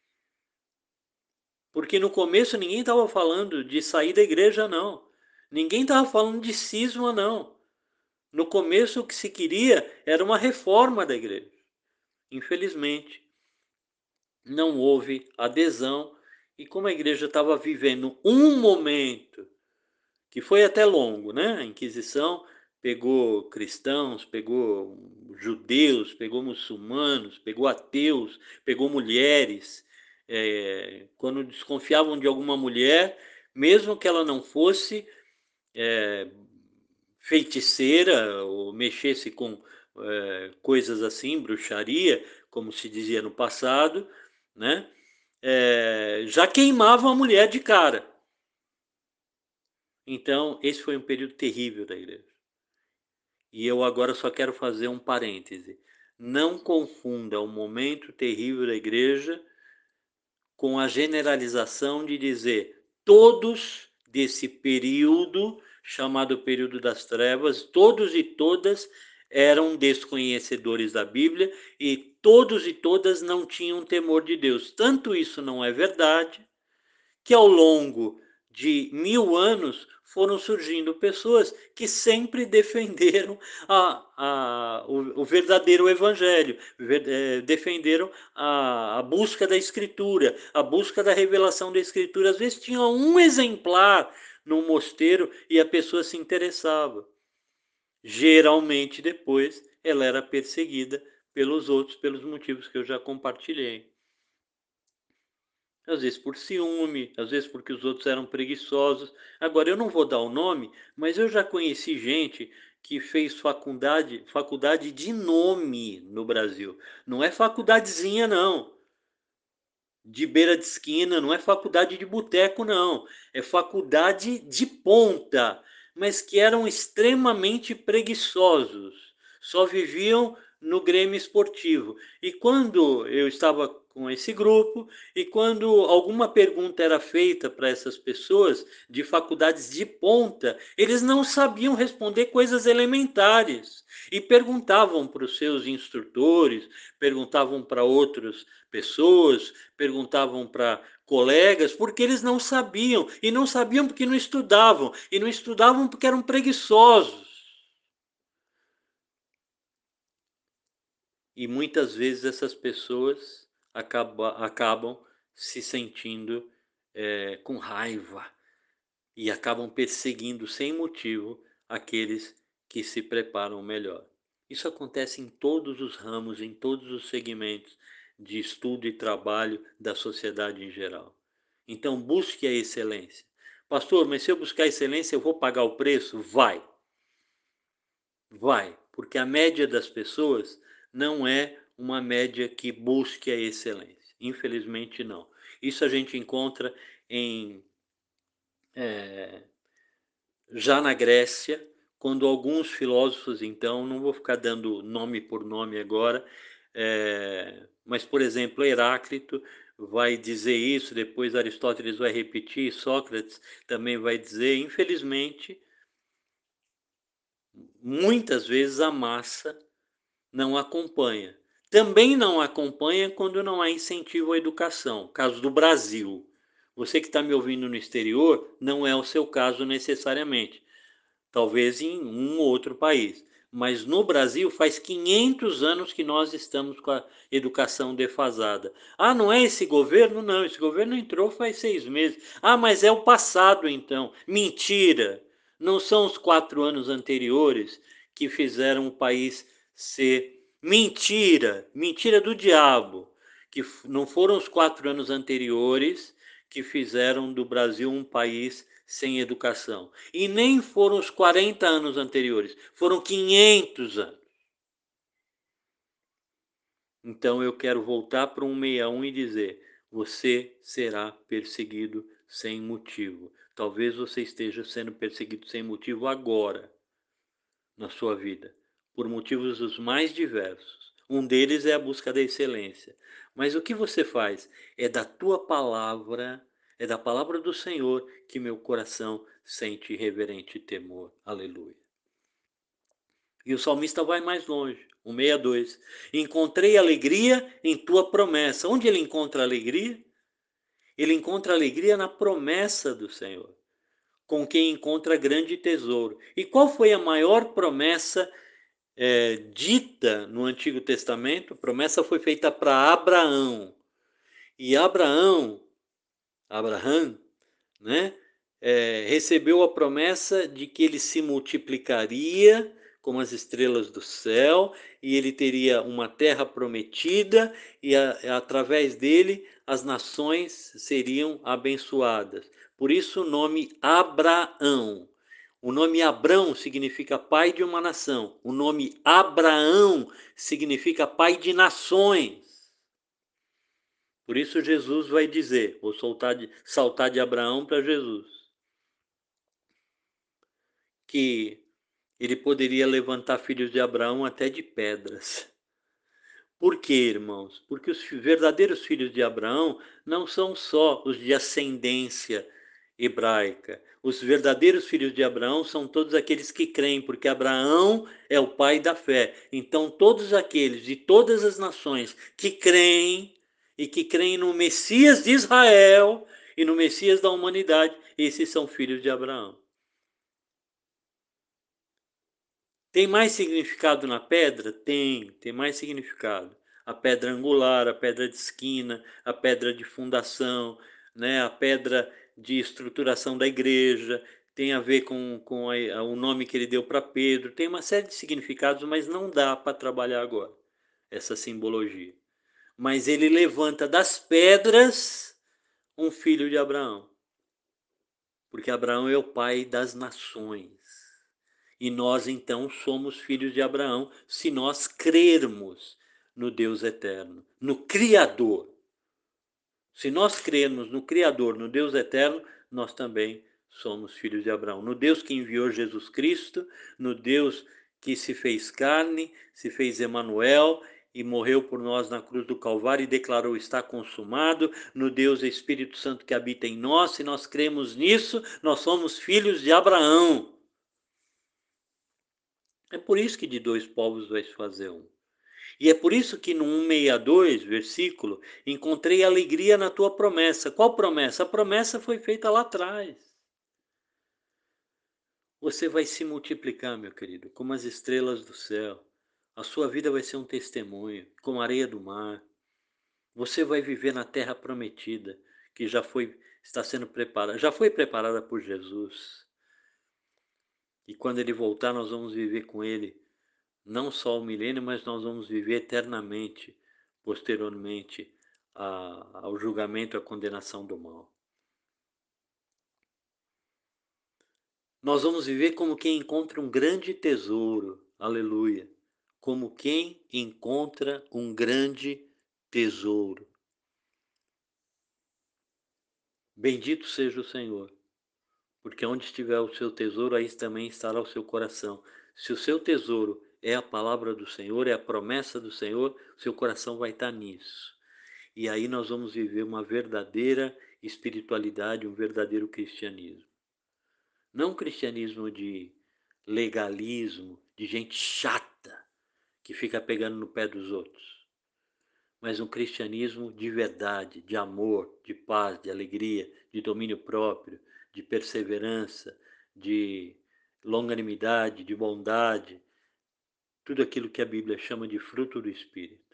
Porque no começo ninguém estava falando de sair da igreja, não. Ninguém estava falando de cisma, não. No começo o que se queria era uma reforma da igreja. Infelizmente, não houve adesão, e como a igreja estava vivendo um momento que foi até longo, né? A Inquisição pegou cristãos, pegou judeus, pegou muçulmanos, pegou ateus, pegou mulheres. É, quando desconfiavam de alguma mulher, mesmo que ela não fosse é, feiticeira ou mexesse com é, coisas assim, bruxaria, como se dizia no passado, né? É, já queimavam a mulher de cara. Então, esse foi um período terrível da igreja. E eu agora só quero fazer um parêntese. Não confunda o momento terrível da igreja com a generalização de dizer todos desse período, chamado período das trevas, todos e todas eram desconhecedores da Bíblia e todos e todas não tinham temor de Deus. Tanto isso não é verdade, que ao longo de mil anos foram surgindo pessoas que sempre defenderam a, a, o, o verdadeiro evangelho, ver, é, defenderam a, a busca da escritura, a busca da revelação da escritura. Às vezes tinha um exemplar no mosteiro e a pessoa se interessava. Geralmente depois ela era perseguida pelos outros, pelos motivos que eu já compartilhei. Às vezes por ciúme, às vezes porque os outros eram preguiçosos. Agora, eu não vou dar o nome, mas eu já conheci gente que fez faculdade, faculdade de nome no Brasil. Não é faculdadezinha, não. De beira de esquina, não é faculdade de boteco, não. É faculdade de ponta, mas que eram extremamente preguiçosos. Só viviam no Grêmio Esportivo. E quando eu estava com esse grupo, e quando alguma pergunta era feita para essas pessoas de faculdades de ponta, eles não sabiam responder coisas elementares. E perguntavam para os seus instrutores, perguntavam para outras pessoas, perguntavam para colegas, porque eles não sabiam. E não sabiam porque não estudavam. E não estudavam porque eram preguiçosos. E muitas vezes essas pessoas acaba, acabam se sentindo é, com raiva e acabam perseguindo sem motivo aqueles que se preparam melhor. Isso acontece em todos os ramos, em todos os segmentos de estudo e trabalho da sociedade em geral. Então, busque a excelência. Pastor, mas se eu buscar a excelência, eu vou pagar o preço? Vai. Vai, porque a média das pessoas não é uma média que busque a excelência. Infelizmente, não. Isso a gente encontra em, eh, já na Grécia, quando alguns filósofos, então, não vou ficar dando nome por nome agora, eh, mas, por exemplo, Heráclito vai dizer isso, depois Aristóteles vai repetir, Sócrates também vai dizer, infelizmente, muitas vezes a massa não acompanha. Também não acompanha quando não há incentivo à educação. Caso do Brasil. Você que está me ouvindo no exterior, não é o seu caso necessariamente. Talvez em um ou outro país. Mas no Brasil faz quinhentos anos que nós estamos com a educação defasada. Ah, não é esse governo? Não, esse governo entrou faz seis meses. Ah, mas é o passado então. Mentira! Não são os quatro anos anteriores que fizeram o país ser. Mentira! Mentira do diabo! Que não foram os quatro anos anteriores que fizeram do Brasil um país sem educação. E nem foram os quarenta anos anteriores, foram quinhentos anos. Então eu quero voltar para um sessenta e um e dizer: você será perseguido sem motivo. Talvez você esteja sendo perseguido sem motivo agora, na sua vida, por motivos os mais diversos. Um deles é a busca da excelência. Mas o que você faz? É da tua palavra, é da palavra do Senhor que meu coração sente reverente temor. Aleluia. E o salmista vai mais longe, o sessenta e dois. Encontrei alegria em tua promessa. Onde ele encontra alegria? Ele encontra alegria na promessa do Senhor, com quem encontra grande tesouro. E qual foi a maior promessa é, dita no Antigo Testamento? A promessa foi feita para Abraão. E Abraão, Abraham, né, é, recebeu a promessa de que ele se multiplicaria como as estrelas do céu, e ele teria uma terra prometida, e a, através dele as nações seriam abençoadas. Por isso o nome Abraão. O nome Abrão significa pai de uma nação. O nome Abraão significa pai de nações. Por isso Jesus vai dizer, vou soltar de, saltar de Abraão para Jesus, que ele poderia levantar filhos de Abraão até de pedras. Por quê, irmãos? Porque os verdadeiros filhos de Abraão não são só os de ascendência hebraica. Os verdadeiros filhos de Abraão são todos aqueles que creem, porque Abraão é o pai da fé. Então, todos aqueles de todas as nações que creem e que creem no Messias de Israel e no Messias da humanidade, esses são filhos de Abraão. Tem mais significado na pedra? Tem, tem mais significado. A pedra angular, a pedra de esquina, a pedra de fundação, né? A pedra de estruturação da igreja, tem a ver com, com a, o nome que ele deu para Pedro, tem uma série de significados, mas não dá para trabalhar agora essa simbologia. Mas ele levanta das pedras um filho de Abraão, porque Abraão é o pai das nações. E nós então somos filhos de Abraão se nós crermos no Deus eterno, no Criador. Se nós crermos no Criador, no Deus eterno, nós também somos filhos de Abraão. No Deus que enviou Jesus Cristo, no Deus que se fez carne, se fez Emanuel e morreu por nós na cruz do Calvário e declarou: está consumado, no Deus Espírito Santo que habita em nós. Se nós cremos nisso, nós somos filhos de Abraão. É por isso que de dois povos vai se fazer um. E é por isso que no cento e sessenta e dois, versículo, encontrei alegria na tua promessa. Qual promessa? A promessa foi feita lá atrás. Você vai se multiplicar, meu querido, como as estrelas do céu. A sua vida vai ser um testemunho, como a areia do mar. Você vai viver na terra prometida, que já foi, está sendo preparada, já foi preparada por Jesus. E quando ele voltar, nós vamos viver com ele não só o milênio, mas nós vamos viver eternamente, posteriormente a, ao julgamento e à condenação do mal. Nós vamos viver como quem encontra um grande tesouro. aleluia, como quem encontra um grande tesouro. Bendito seja o Senhor, porque onde estiver o seu tesouro, aí também estará o seu coração. Se o seu tesouro é a palavra do Senhor, é a promessa do Senhor, seu coração vai estar nisso. E aí nós vamos viver uma verdadeira espiritualidade, um verdadeiro cristianismo. Não um cristianismo de legalismo, de gente chata, que fica pegando no pé dos outros, mas um cristianismo de verdade, de amor, de paz, de alegria, de domínio próprio, de perseverança, de longanimidade, de bondade, tudo aquilo que a Bíblia chama de fruto do Espírito.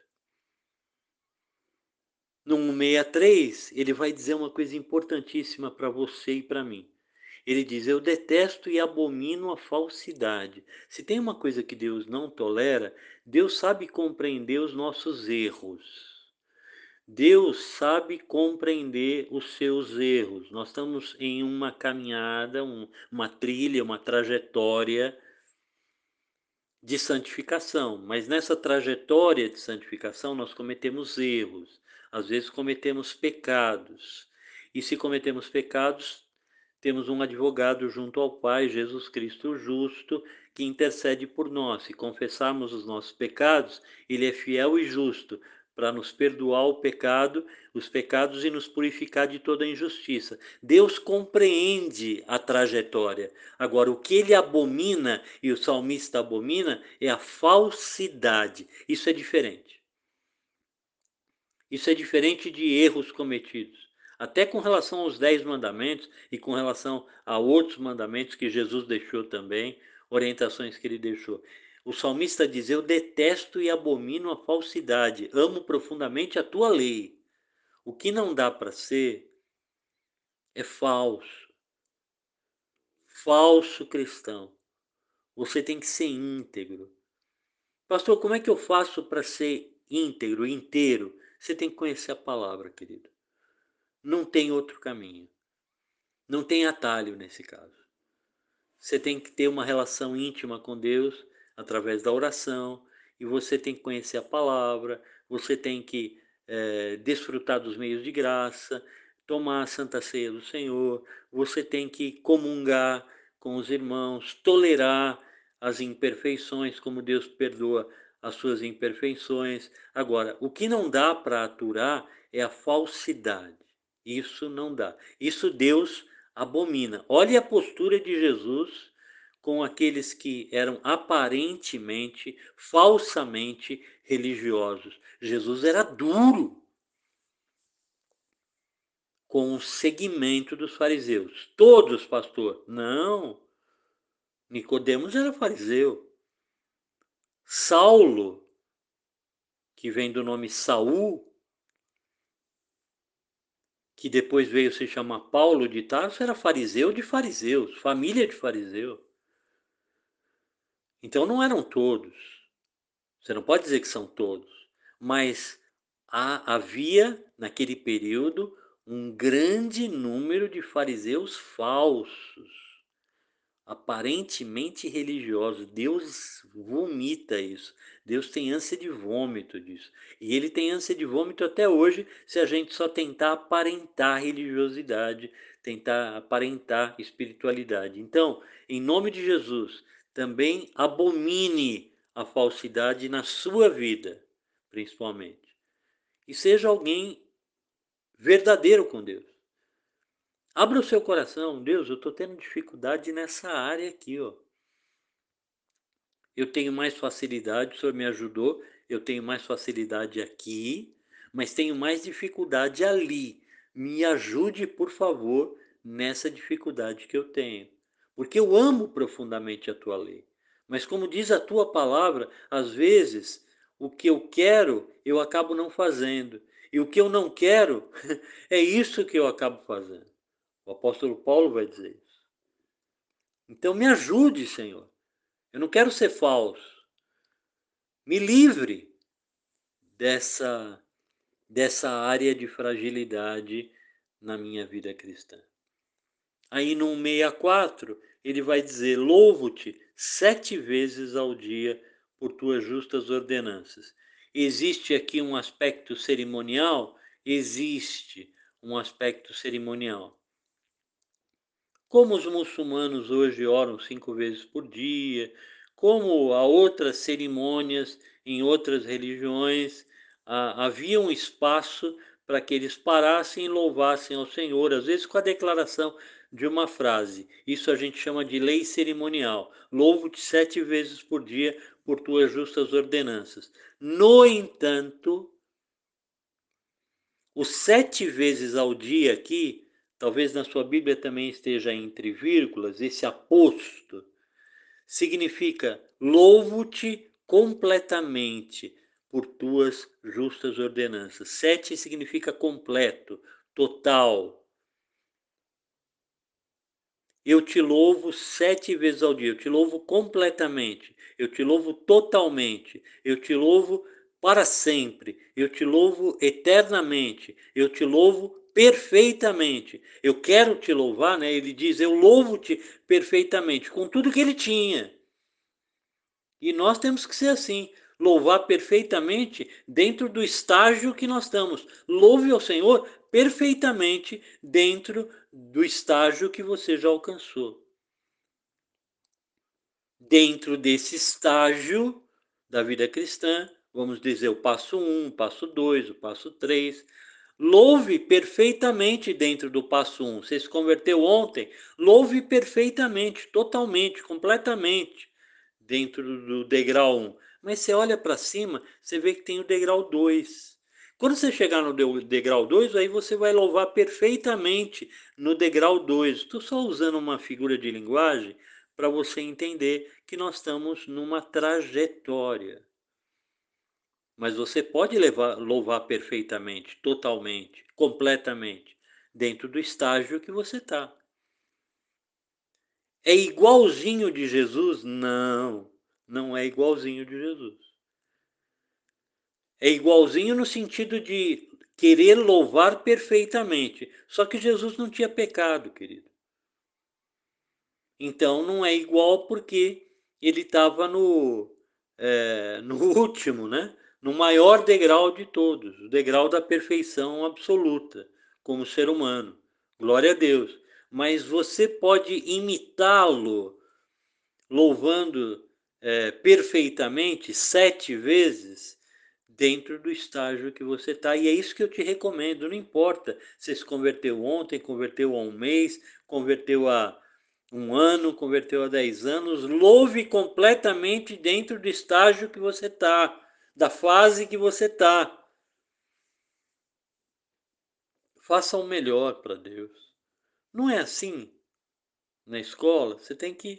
No cento e sessenta e três, ele vai dizer uma coisa importantíssima para você e para mim. Ele diz: eu detesto e abomino a falsidade. Se tem uma coisa que Deus não tolera, Deus sabe compreender os nossos erros. Deus sabe compreender os seus erros. Nós estamos em uma caminhada, um, uma trilha, uma trajetória de santificação, mas nessa trajetória de santificação nós cometemos erros, às vezes cometemos pecados, e se cometemos pecados, temos um advogado junto ao Pai, Jesus Cristo justo, que intercede por nós. Se confessarmos os nossos pecados, ele é fiel e justo para nos perdoar o pecado, os pecados e nos purificar de toda injustiça. Deus compreende a trajetória. Agora, o que ele abomina, e o salmista abomina, é a falsidade. Isso é diferente. Isso é diferente de erros cometidos. Até com relação aos dez mandamentos e com relação a outros mandamentos que Jesus deixou também, orientações que ele deixou. O salmista diz: eu detesto e abomino a falsidade, amo profundamente a tua lei. O que não dá para ser é falso. Falso cristão. Você tem que ser íntegro. Pastor, como é que eu faço para ser íntegro, inteiro? Você tem que conhecer a palavra, querido. Não tem outro caminho. Não tem atalho nesse caso. Você tem que ter uma relação íntima com Deus através da oração, e você tem que conhecer a palavra, você tem que é, desfrutar dos meios de graça, tomar a Santa Ceia do Senhor, você tem que comungar com os irmãos, tolerar as imperfeições, como Deus perdoa as suas imperfeições. Agora, o que não dá para aturar é a falsidade. Isso não dá. Isso Deus abomina. Olhe a postura de Jesus com aqueles que eram aparentemente, falsamente religiosos. Jesus era duro com o segmento dos fariseus. Todos, pastor? Não. Nicodemos era fariseu. Saulo, que vem do nome Saul, que depois veio se chamar Paulo de Tarso, era fariseu de fariseus, família de fariseu. Então não eram todos. Você não pode dizer que são todos, mas há, havia, naquele período, um grande número de fariseus falsos, aparentemente religiosos. Deus vomita isso. Deus tem ânsia de vômito disso. E ele tem ânsia de vômito até hoje, se a gente só tentar aparentar religiosidade, tentar aparentar espiritualidade. Então, em nome de Jesus, também abomine a falsidade na sua vida, principalmente. E seja alguém verdadeiro com Deus. Abra o seu coração. Deus, eu estou tendo dificuldade nessa área aqui, ó. Eu tenho mais facilidade, o Senhor me ajudou, eu tenho mais facilidade aqui, mas tenho mais dificuldade ali. Me ajude, por favor, nessa dificuldade que eu tenho. Porque eu amo profundamente a tua lei. Mas como diz a tua palavra, às vezes o que eu quero, eu acabo não fazendo. E o que eu não quero, é isso que eu acabo fazendo. O apóstolo Paulo vai dizer isso. Então me ajude, Senhor. Eu não quero ser falso. Me livre dessa, dessa área de fragilidade na minha vida cristã. Aí no cento e sessenta e quatro, ele vai dizer: louvo-te, sete vezes ao dia por tuas justas ordenanças. Existe aqui um aspecto cerimonial? Existe um aspecto cerimonial. Como os muçulmanos hoje oram cinco vezes por dia, como há outras cerimônias em outras religiões, ah, havia um espaço para que eles parassem e louvassem ao Senhor, às vezes com a declaração de uma frase. Isso a gente chama de lei cerimonial. Louvo-te sete vezes por dia por tuas justas ordenanças. No entanto, os sete vezes ao dia aqui, talvez na sua Bíblia também esteja entre vírgulas, esse aposto, significa louvo-te completamente por tuas justas ordenanças. Sete significa completo, total. Eu te louvo sete vezes ao dia, eu te louvo completamente, eu te louvo totalmente, eu te louvo para sempre, eu te louvo eternamente, eu te louvo perfeitamente. Eu quero te louvar, né? Ele diz, eu louvo-te perfeitamente, com tudo que ele tinha. E nós temos que ser assim, louvar perfeitamente dentro do estágio que nós estamos. Louve ao Senhor perfeitamente dentro do estágio que você já alcançou. Dentro desse estágio da vida cristã, vamos dizer o passo um, o passo dois, o passo três. Louve perfeitamente dentro do passo um. Você se converteu ontem, louve perfeitamente, totalmente, completamente dentro do degrau um. Mas você olha para cima, você vê que tem o degrau dois. Quando você chegar no degrau dois, aí você vai louvar perfeitamente no degrau dois. Estou só usando uma figura de linguagem para você entender que nós estamos numa trajetória. Mas você pode levar, louvar perfeitamente, totalmente, completamente, dentro do estágio que você está. É igualzinho de Jesus? Não, não é igualzinho de Jesus. É igualzinho no sentido de querer louvar perfeitamente. Só que Jesus não tinha pecado, querido. Então não é igual porque ele estava no, é, no último, né? No maior degrau de todos, o degrau da perfeição absoluta, como ser humano. Glória a Deus. Mas você pode imitá-lo louvando é, perfeitamente sete vezes dentro do estágio que você está. E é isso que eu te recomendo. Não importa se se converteu ontem, converteu há um mês, converteu há um ano, converteu há dez anos. Louve completamente dentro do estágio que você está, da fase que você está. Faça o melhor para Deus. Não é assim na escola? Você tem que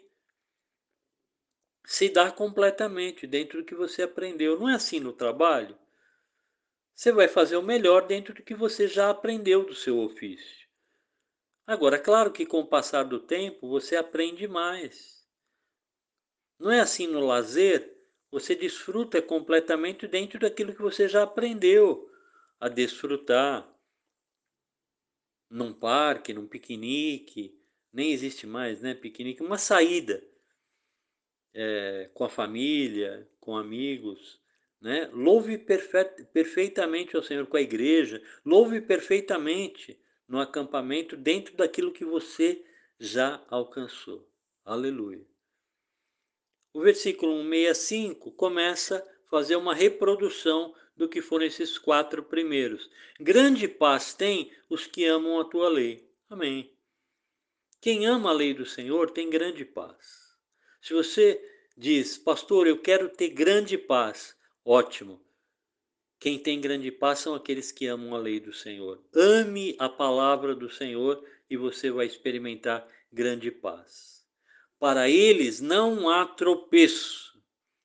se dar completamente dentro do que você aprendeu. Não é assim no trabalho? Você vai fazer o melhor dentro do que você já aprendeu do seu ofício. Agora, claro que com o passar do tempo você aprende mais. Não é assim no lazer? Você desfruta completamente dentro daquilo que você já aprendeu a desfrutar. Num parque, num piquenique, nem existe mais, né? Piquenique, uma saída. É, com a família, com amigos, né? Louve perfe- perfeitamente ao Senhor com a igreja, louve perfeitamente no acampamento dentro daquilo que você já alcançou. Aleluia. O versículo cento e sessenta e cinco começa a fazer uma reprodução do que foram esses quatro primeiros. Grande paz tem os que amam a tua lei. Amém. Quem ama a lei do Senhor tem grande paz. Se você diz, pastor, eu quero ter grande paz, ótimo. Quem tem grande paz são aqueles que amam a lei do Senhor. Ame a palavra do Senhor e você vai experimentar grande paz. Para eles não há tropeço.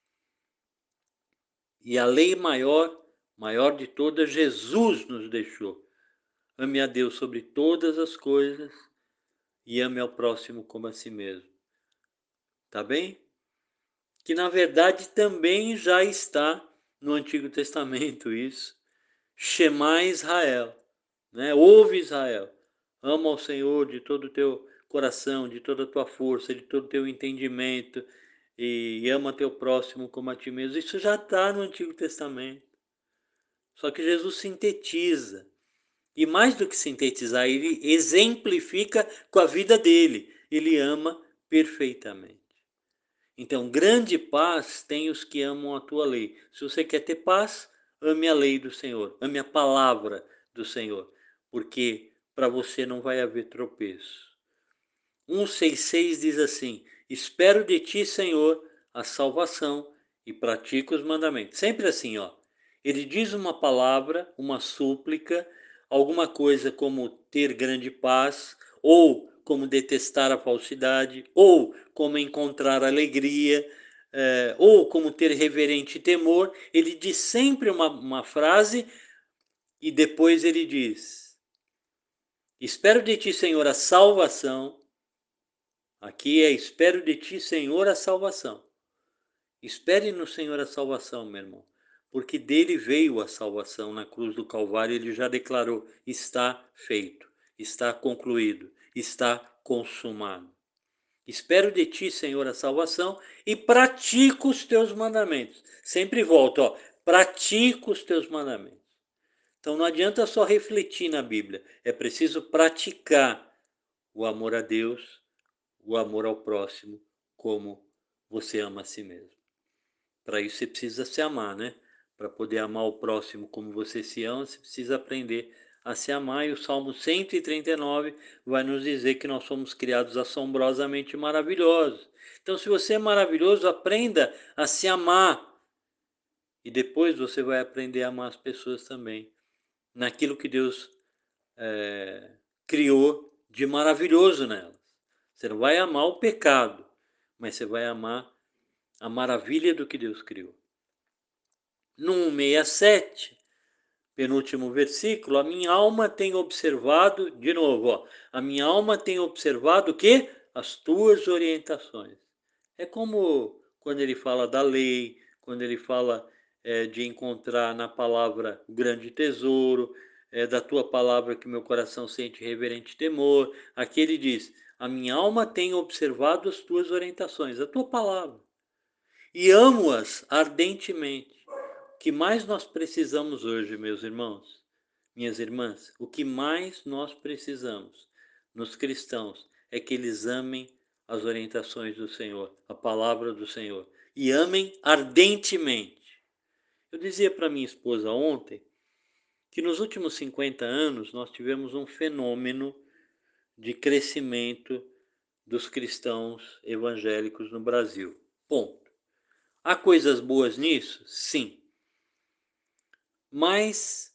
E a lei maior, maior de todas, Jesus nos deixou. Ame a Deus sobre todas as coisas e ame ao próximo como a si mesmo. Tá bem? Que na verdade também já está no Antigo Testamento isso. Shema Israel, né? Ouve Israel, ama ao Senhor de todo o teu coração, de toda a tua força, de todo o teu entendimento. e ama teu próximo como a ti mesmo. Isso já está no Antigo Testamento. Só que Jesus sintetiza. E mais do que sintetizar, ele exemplifica com a vida dele. Ele ama perfeitamente. Então, grande paz tem os que amam a tua lei. Se você quer ter paz, ame a lei do Senhor, ame a palavra do Senhor, porque para você não vai haver tropeço. cento e sessenta e seis diz assim: espero de ti, Senhor, a salvação e pratico os mandamentos. Sempre assim, ó. Ele diz uma palavra, uma súplica, alguma coisa como ter grande paz, ou como detestar a falsidade, ou como encontrar alegria, é, ou como ter reverente temor. Ele diz sempre uma, uma frase e depois ele diz: espero de ti, Senhor, a salvação. Aqui é espero de ti, Senhor, a salvação. Espere no Senhor a salvação, meu irmão, porque dele veio a salvação na cruz do Calvário. Ele já declarou: está feito, está concluído, está consumado. Espero de ti, Senhor, a salvação e pratico os teus mandamentos. Sempre volto, ó, pratico os teus mandamentos. Então não adianta só refletir na Bíblia, é preciso praticar o amor a Deus, o amor ao próximo, como você ama a si mesmo. Para isso você precisa se amar, né? Para poder amar o próximo como você se ama, você precisa aprender a se amar. E o Salmo cento e trinta e nove vai nos dizer que nós somos criados assombrosamente maravilhosos. Então, se você é maravilhoso, aprenda a se amar. E depois você vai aprender a amar as pessoas também. Naquilo que Deus é, criou de maravilhoso nelas. Você não vai amar o pecado, mas você vai amar a maravilha do que Deus criou. No cento e sessenta e sete, penúltimo versículo, a minha alma tem observado, de novo, ó, a minha alma tem observado o quê? As tuas orientações. É como quando ele fala da lei, quando ele fala é, de encontrar na palavra o grande tesouro, é, da tua palavra que meu coração sente reverente temor. Aqui ele diz: a minha alma tem observado as tuas orientações, a tua palavra, e amo-as ardentemente. O que mais nós precisamos hoje, meus irmãos, minhas irmãs, o que mais nós precisamos nos cristãos é que eles amem as orientações do Senhor, a palavra do Senhor, e amem ardentemente. Eu dizia para minha esposa ontem que nos últimos cinquenta anos nós tivemos um fenômeno de crescimento dos cristãos evangélicos no Brasil. Ponto. Há coisas boas nisso? Sim. Mas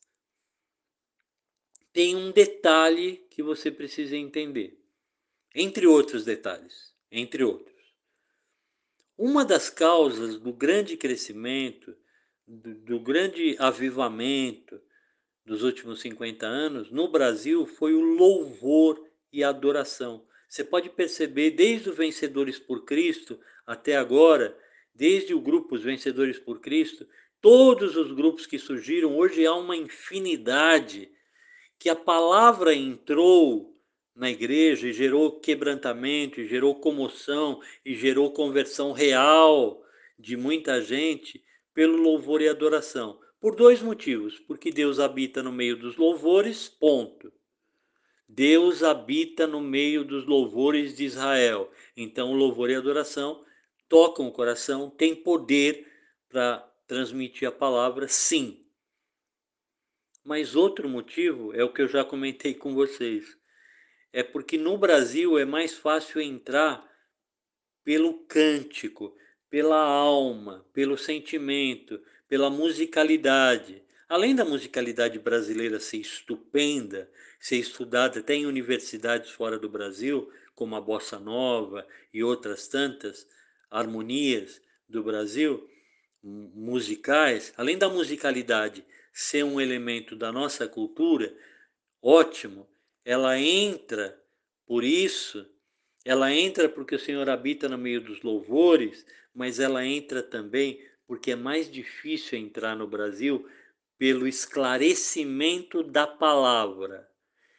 tem um detalhe que você precisa entender. Entre outros detalhes. Entre outros. Uma das causas do grande crescimento, do, do grande avivamento dos últimos cinquenta anos no Brasil foi o louvor e a adoração. Você pode perceber desde os Vencedores por Cristo até agora, desde o grupo Os Vencedores por Cristo, todos os grupos que surgiram, hoje há uma infinidade que a palavra entrou na igreja e gerou quebrantamento, e gerou comoção, e gerou conversão real de muita gente pelo louvor e adoração. Por dois motivos. Porque Deus habita no meio dos louvores, ponto. Deus habita no meio dos louvores de Israel. Então, o louvor e a adoração tocam o coração, tem poder para transmitir a palavra, sim. Mas outro motivo é o que eu já comentei com vocês. É porque no Brasil é mais fácil entrar pelo cântico, pela alma, pelo sentimento, pela musicalidade. Além da musicalidade brasileira ser estupenda, ser estudada até em universidades fora do Brasil, como a Bossa Nova e outras tantas harmonias do Brasil, musicais, além da musicalidade ser um elemento da nossa cultura, ótimo, ela entra por isso, ela entra porque o Senhor habita no meio dos louvores, mas ela entra também porque é mais difícil entrar no Brasil pelo esclarecimento da palavra,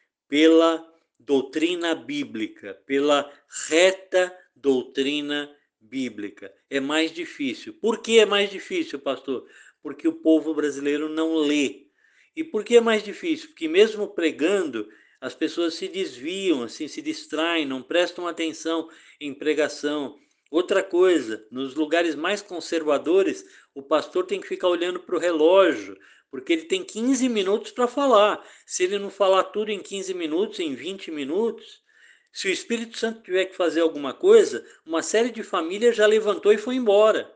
pela doutrina bíblica, pela reta doutrina bíblica. É mais difícil. Por que é mais difícil, pastor? Porque o povo brasileiro não lê. E por que é mais difícil? Porque mesmo pregando, as pessoas se desviam, assim, se distraem, não prestam atenção em pregação. Outra coisa, nos lugares mais conservadores, o pastor tem que ficar olhando para o relógio, porque ele tem quinze minutos para falar. Se ele não falar tudo em quinze minutos, em vinte minutos, se o Espírito Santo tiver que fazer alguma coisa, uma série de famílias já levantou e foi embora.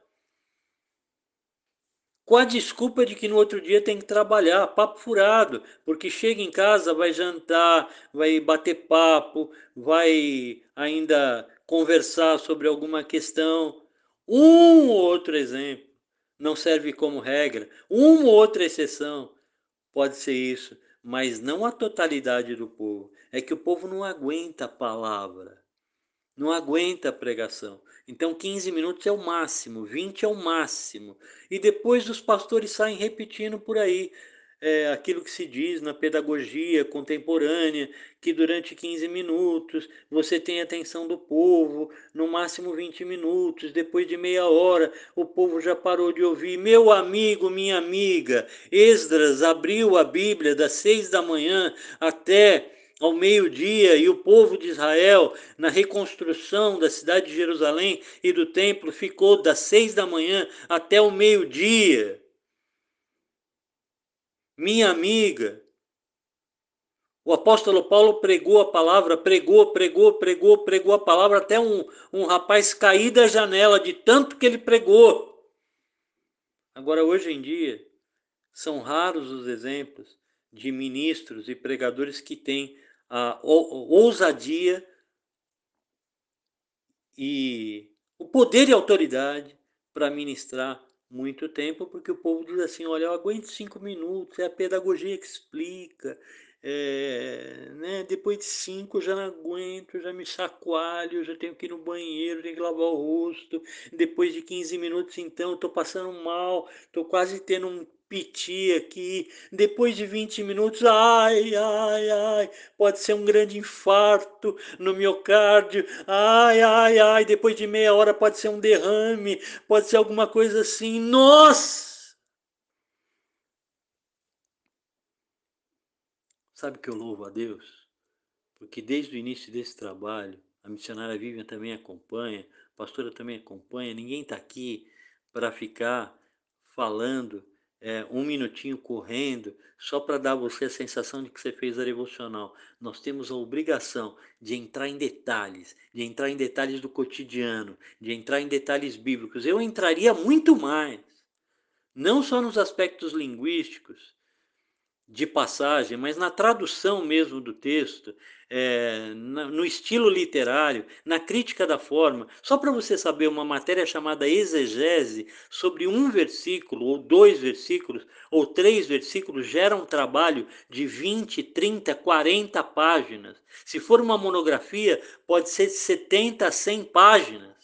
Com a desculpa de que no outro dia tem que trabalhar, papo furado, porque chega em casa, vai jantar, vai bater papo, vai ainda conversar sobre alguma questão. Um ou outro exemplo não serve como regra, uma ou outra exceção pode ser isso, mas não a totalidade do povo. É que o povo não aguenta a palavra. Não aguenta a pregação. Então quinze minutos é o máximo, vinte é o máximo. E depois os pastores saem repetindo por aí é, aquilo que se diz na pedagogia contemporânea, que durante quinze minutos você tem a atenção do povo, no máximo vinte minutos, depois de meia hora o povo já parou de ouvir. Meu amigo, minha amiga, Esdras abriu a Bíblia das seis da manhã até ao meio-dia, e o povo de Israel, na reconstrução da cidade de Jerusalém e do templo, ficou das seis da manhã até o meio-dia. Minha amiga, o apóstolo Paulo pregou a palavra, pregou, pregou, pregou, pregou a palavra, até um, um rapaz cair da janela de tanto que ele pregou. Agora, hoje em dia, são raros os exemplos de ministros e pregadores que têm a ousadia e o poder e autoridade para ministrar muito tempo, porque o povo diz assim, olha, eu aguento cinco minutos, é a pedagogia que explica, é, né, depois de cinco eu já não aguento, já me chacoalho, já tenho que ir no banheiro, tenho que lavar o rosto, depois de quinze minutos então eu estou passando mal, estou quase tendo um piti aqui, depois de vinte minutos, ai, ai, ai, pode ser um grande infarto no miocárdio, ai, ai, ai, depois de meia hora pode ser um derrame, pode ser alguma coisa assim, nossa! Sabe que eu louvo a Deus? Porque desde o início desse trabalho, a missionária Vivian também acompanha, a pastora também acompanha, ninguém está aqui para ficar falando é, um minutinho correndo, só para dar a você a sensação de que você fez a devocional. Nós temos a obrigação de entrar em detalhes, de entrar em detalhes do cotidiano, de entrar em detalhes bíblicos. Eu entraria muito mais, não só nos aspectos linguísticos, de passagem, mas na tradução mesmo do texto, é, na, no estilo literário, na crítica da forma. Só para você saber, uma matéria chamada exegese sobre um versículo, ou dois versículos, ou três versículos, gera um trabalho de vinte, trinta, quarenta páginas. Se for uma monografia, pode ser de setenta a cem páginas.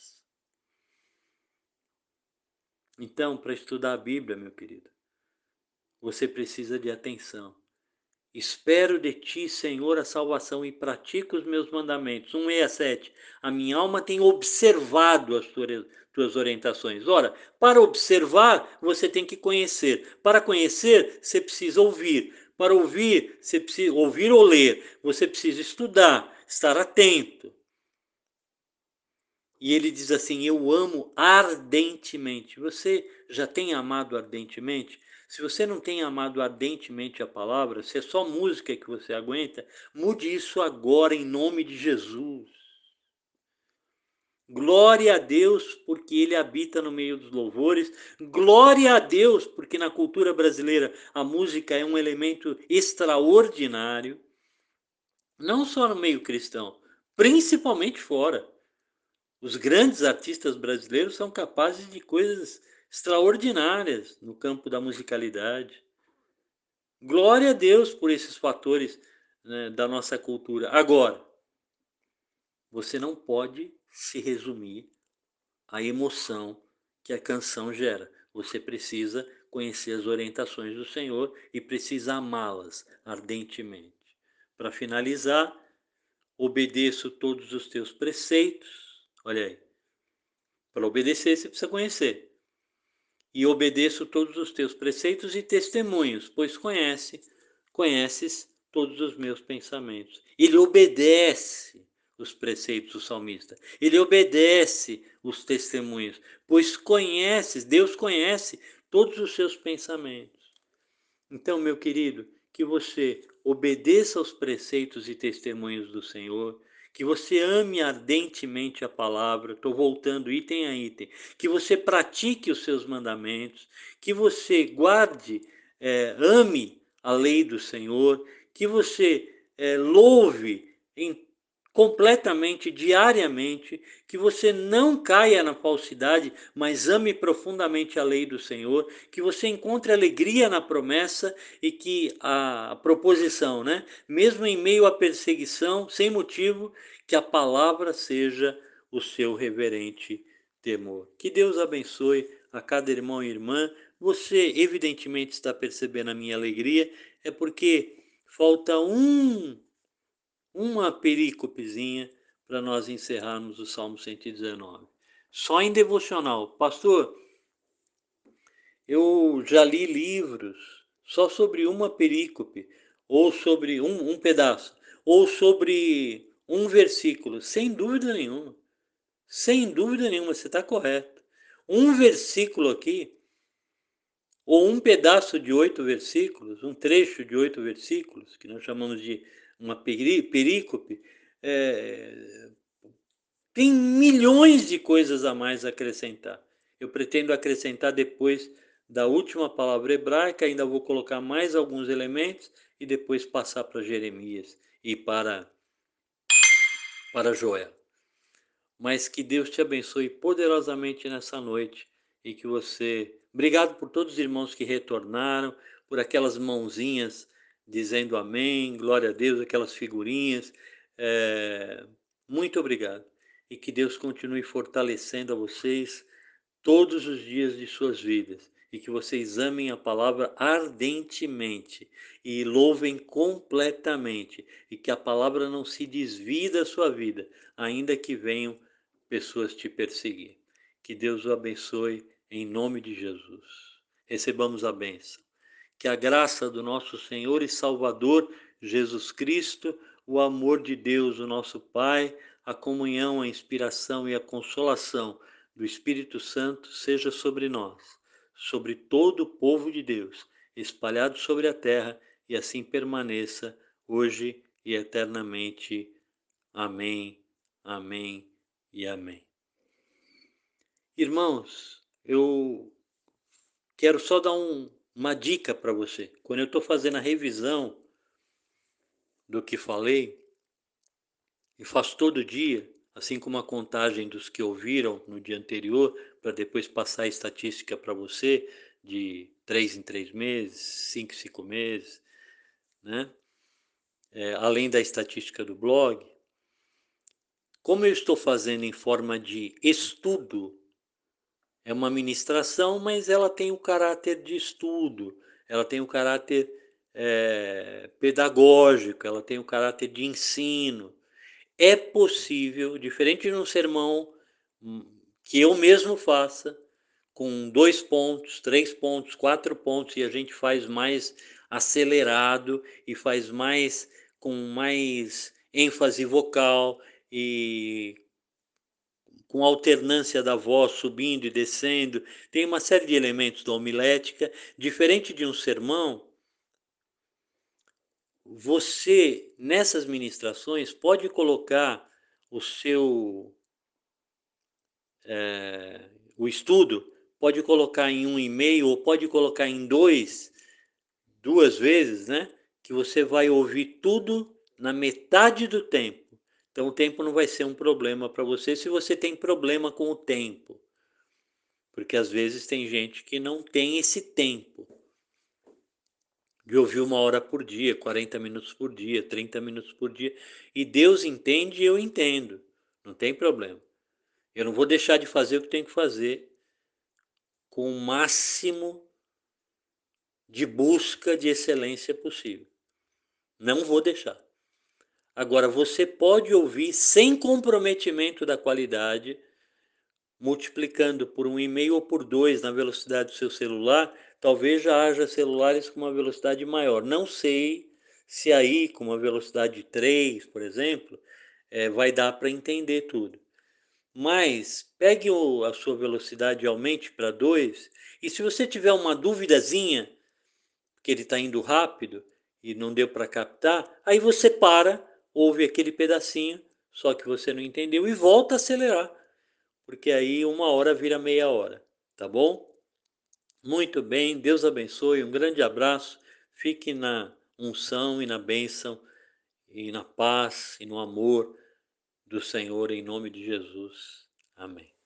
Então, para estudar a Bíblia, meu querido, você precisa de atenção. Espero de ti, Senhor, a salvação e pratico os meus mandamentos. cento e sessenta e sete. A minha alma tem observado as tuas orientações. Ora, para observar, você tem que conhecer. Para conhecer, você precisa ouvir. Para ouvir, você precisa ouvir ou ler. Você precisa estudar, estar atento. E ele diz assim, eu amo ardentemente. Você já tem amado ardentemente? Se você não tem amado ardentemente a palavra, se é só música que você aguenta, mude isso agora em nome de Jesus. Glória a Deus, porque ele habita no meio dos louvores. Glória a Deus, porque na cultura brasileira a música é um elemento extraordinário. Não só no meio cristão, principalmente fora. Os grandes artistas brasileiros são capazes de coisas extraordinárias no campo da musicalidade. Glória a Deus por esses fatores, né, da nossa cultura. Agora, você não pode se resumir à emoção que a canção gera. Você precisa conhecer as orientações do Senhor e precisa amá-las ardentemente. Para finalizar, obedeço todos os teus preceitos. Olha aí. Para obedecer, você precisa conhecer. E obedeço todos os teus preceitos e testemunhos, pois conhece, conheces todos os meus pensamentos. Ele obedece os preceitos do salmista. Ele obedece os testemunhos, pois conheces, Deus conhece todos os seus pensamentos. Então, meu querido, que você obedeça aos preceitos e testemunhos do Senhor, que você ame ardentemente a palavra, estou voltando item a item, que você pratique os seus mandamentos, que você guarde, é, ame a lei do Senhor, que você é, louve em, completamente, diariamente, que você não caia na falsidade, mas ame profundamente a lei do Senhor, que você encontre alegria na promessa e que a proposição, né, mesmo em meio à perseguição, sem motivo, que a palavra seja o seu reverente temor. Que Deus abençoe a cada irmão e irmã. Você evidentemente está percebendo a minha alegria, é porque falta um, uma perícopezinha para nós encerrarmos o Salmo cento e dezenove. Só em devocional. Pastor, eu já li livros só sobre uma perícope, ou sobre um, um pedaço, ou sobre um versículo, sem dúvida nenhuma. Sem dúvida nenhuma, você está correto. Um versículo aqui, ou um pedaço de oito versículos, um trecho de oito versículos, que nós chamamos de uma perícope, é, tem milhões de coisas a mais a acrescentar. Eu pretendo acrescentar depois da última palavra hebraica, ainda vou colocar mais alguns elementos e depois passar para Jeremias e para, para Joel. Mas que Deus te abençoe poderosamente nessa noite e que você... Obrigado por todos os irmãos que retornaram, por aquelas mãozinhas dizendo amém, glória a Deus, aquelas figurinhas. É... Muito obrigado. E que Deus continue fortalecendo a vocês todos os dias de suas vidas e que vocês amem a palavra ardentemente e louvem completamente e que a palavra não se desvie da sua vida, ainda que venham pessoas te perseguir. Que Deus o abençoe em nome de Jesus. Recebamos a bênção. Que a graça do nosso Senhor e Salvador Jesus Cristo, o amor de Deus, o nosso Pai, a comunhão, a inspiração e a consolação do Espírito Santo seja sobre nós, sobre todo o povo de Deus, espalhado sobre a terra, e assim permaneça hoje e eternamente. Amém, amém e amém. Irmãos, eu quero só dar um, uma dica para você. Quando eu estou fazendo a revisão do que falei, e faço todo dia, assim como a contagem dos que ouviram no dia anterior, para depois passar a estatística para você, de três em três meses, cinco em cinco meses, né? É, além da estatística do blog. Como eu estou fazendo em forma de estudo, é uma ministração, mas ela tem o caráter de estudo, ela tem o caráter é, pedagógico, ela tem o caráter de ensino. É possível, diferente de um sermão que eu mesmo faça, com dois pontos, três pontos, quatro pontos, e a gente faz mais acelerado e faz mais com mais ênfase vocal e com alternância da voz subindo e descendo. Tem uma série de elementos da homilética, diferente de um sermão. Você, nessas ministrações, pode colocar o seu é, o estudo, pode colocar em um e-mail ou pode colocar em dois, duas vezes, né? Que você vai ouvir tudo na metade do tempo. Então o tempo não vai ser um problema para você se você tem problema com o tempo. Porque às vezes tem gente que não tem esse tempo de ouvir uma hora por dia, quarenta minutos por dia, trinta minutos por dia. E Deus entende e eu entendo. Não tem problema. Eu não vou deixar de fazer o que tenho que fazer com o máximo de busca de excelência possível. Não vou deixar. Agora, você pode ouvir sem comprometimento da qualidade, multiplicando por um e meio ou por dois na velocidade do seu celular, talvez já haja celulares com uma velocidade maior. Não sei se aí, com uma velocidade de três, por exemplo, é, vai dar para entender tudo. Mas pegue o, a sua velocidade e aumente para dois, e se você tiver uma duvidazinha, que ele está indo rápido e não deu para captar, aí você para, ouve aquele pedacinho, só que você não entendeu, e volta a acelerar, porque aí uma hora vira meia hora, tá bom? Muito bem, Deus abençoe, um grande abraço, fique na unção e na bênção, e na paz e no amor do Senhor, em nome de Jesus. Amém.